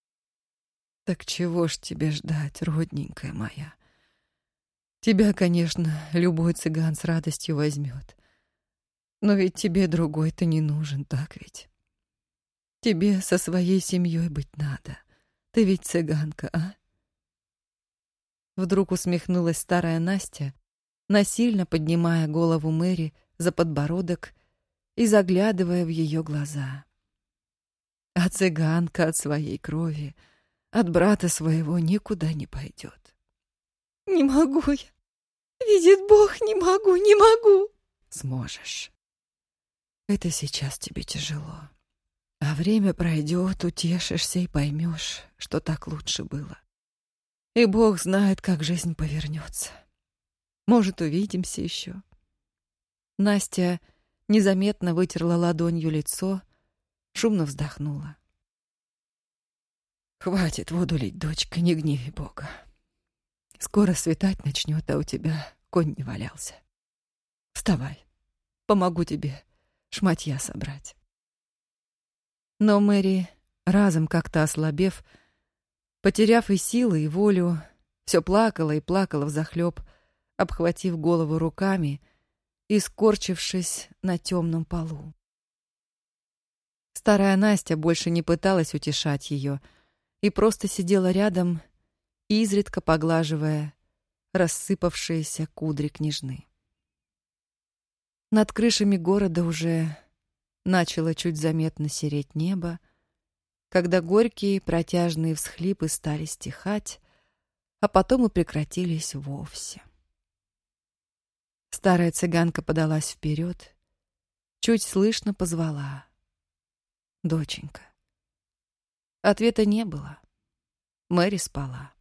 Так чего ж тебе ждать, родненькая моя? Тебя, конечно, любой цыган с радостью возьмет. Но ведь тебе другой-то не нужен, так ведь? Тебе со своей семьей быть надо. Ты ведь цыганка, а? Вдруг усмехнулась старая Настя, насильно поднимая голову Мэри за подбородок и заглядывая в ее глаза. А цыганка от своей крови, от брата своего никуда не пойдет. Не могу я. Видит Бог, не могу, не могу. Сможешь. Это сейчас тебе тяжело. А время пройдет, утешишься и поймешь, что так лучше было. И Бог знает, как жизнь повернется. Может, увидимся еще. Настя незаметно вытерла ладонью лицо, шумно вздохнула. Хватит воду лить, дочка, не гневи Бога. Скоро светать начнет, а у тебя конь не валялся. Вставай, помогу тебе шматья собрать. Но Мэри, разом как-то ослабев, потеряв и силы, и волю, все плакала и плакала взахлеб, обхватив голову руками и скорчившись на темном полу. Старая Настя больше не пыталась утешать ее и просто сидела рядом, изредка поглаживая рассыпавшиеся кудри княжны. Над крышами города уже начало чуть заметно сереть небо, когда горькие протяжные всхлипы стали стихать, а потом и прекратились вовсе. Старая цыганка подалась вперед, чуть слышно позвала: «Доченька». Ответа не было. Мэри спала.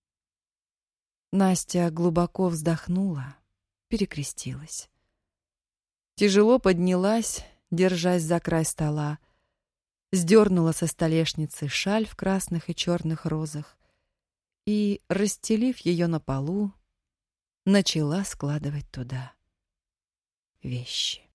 Настя глубоко вздохнула, перекрестилась. Тяжело поднялась, держась за край стола, сдернула со столешницы шаль в красных и черных розах и, расстелив ее на полу, начала складывать туда вещи.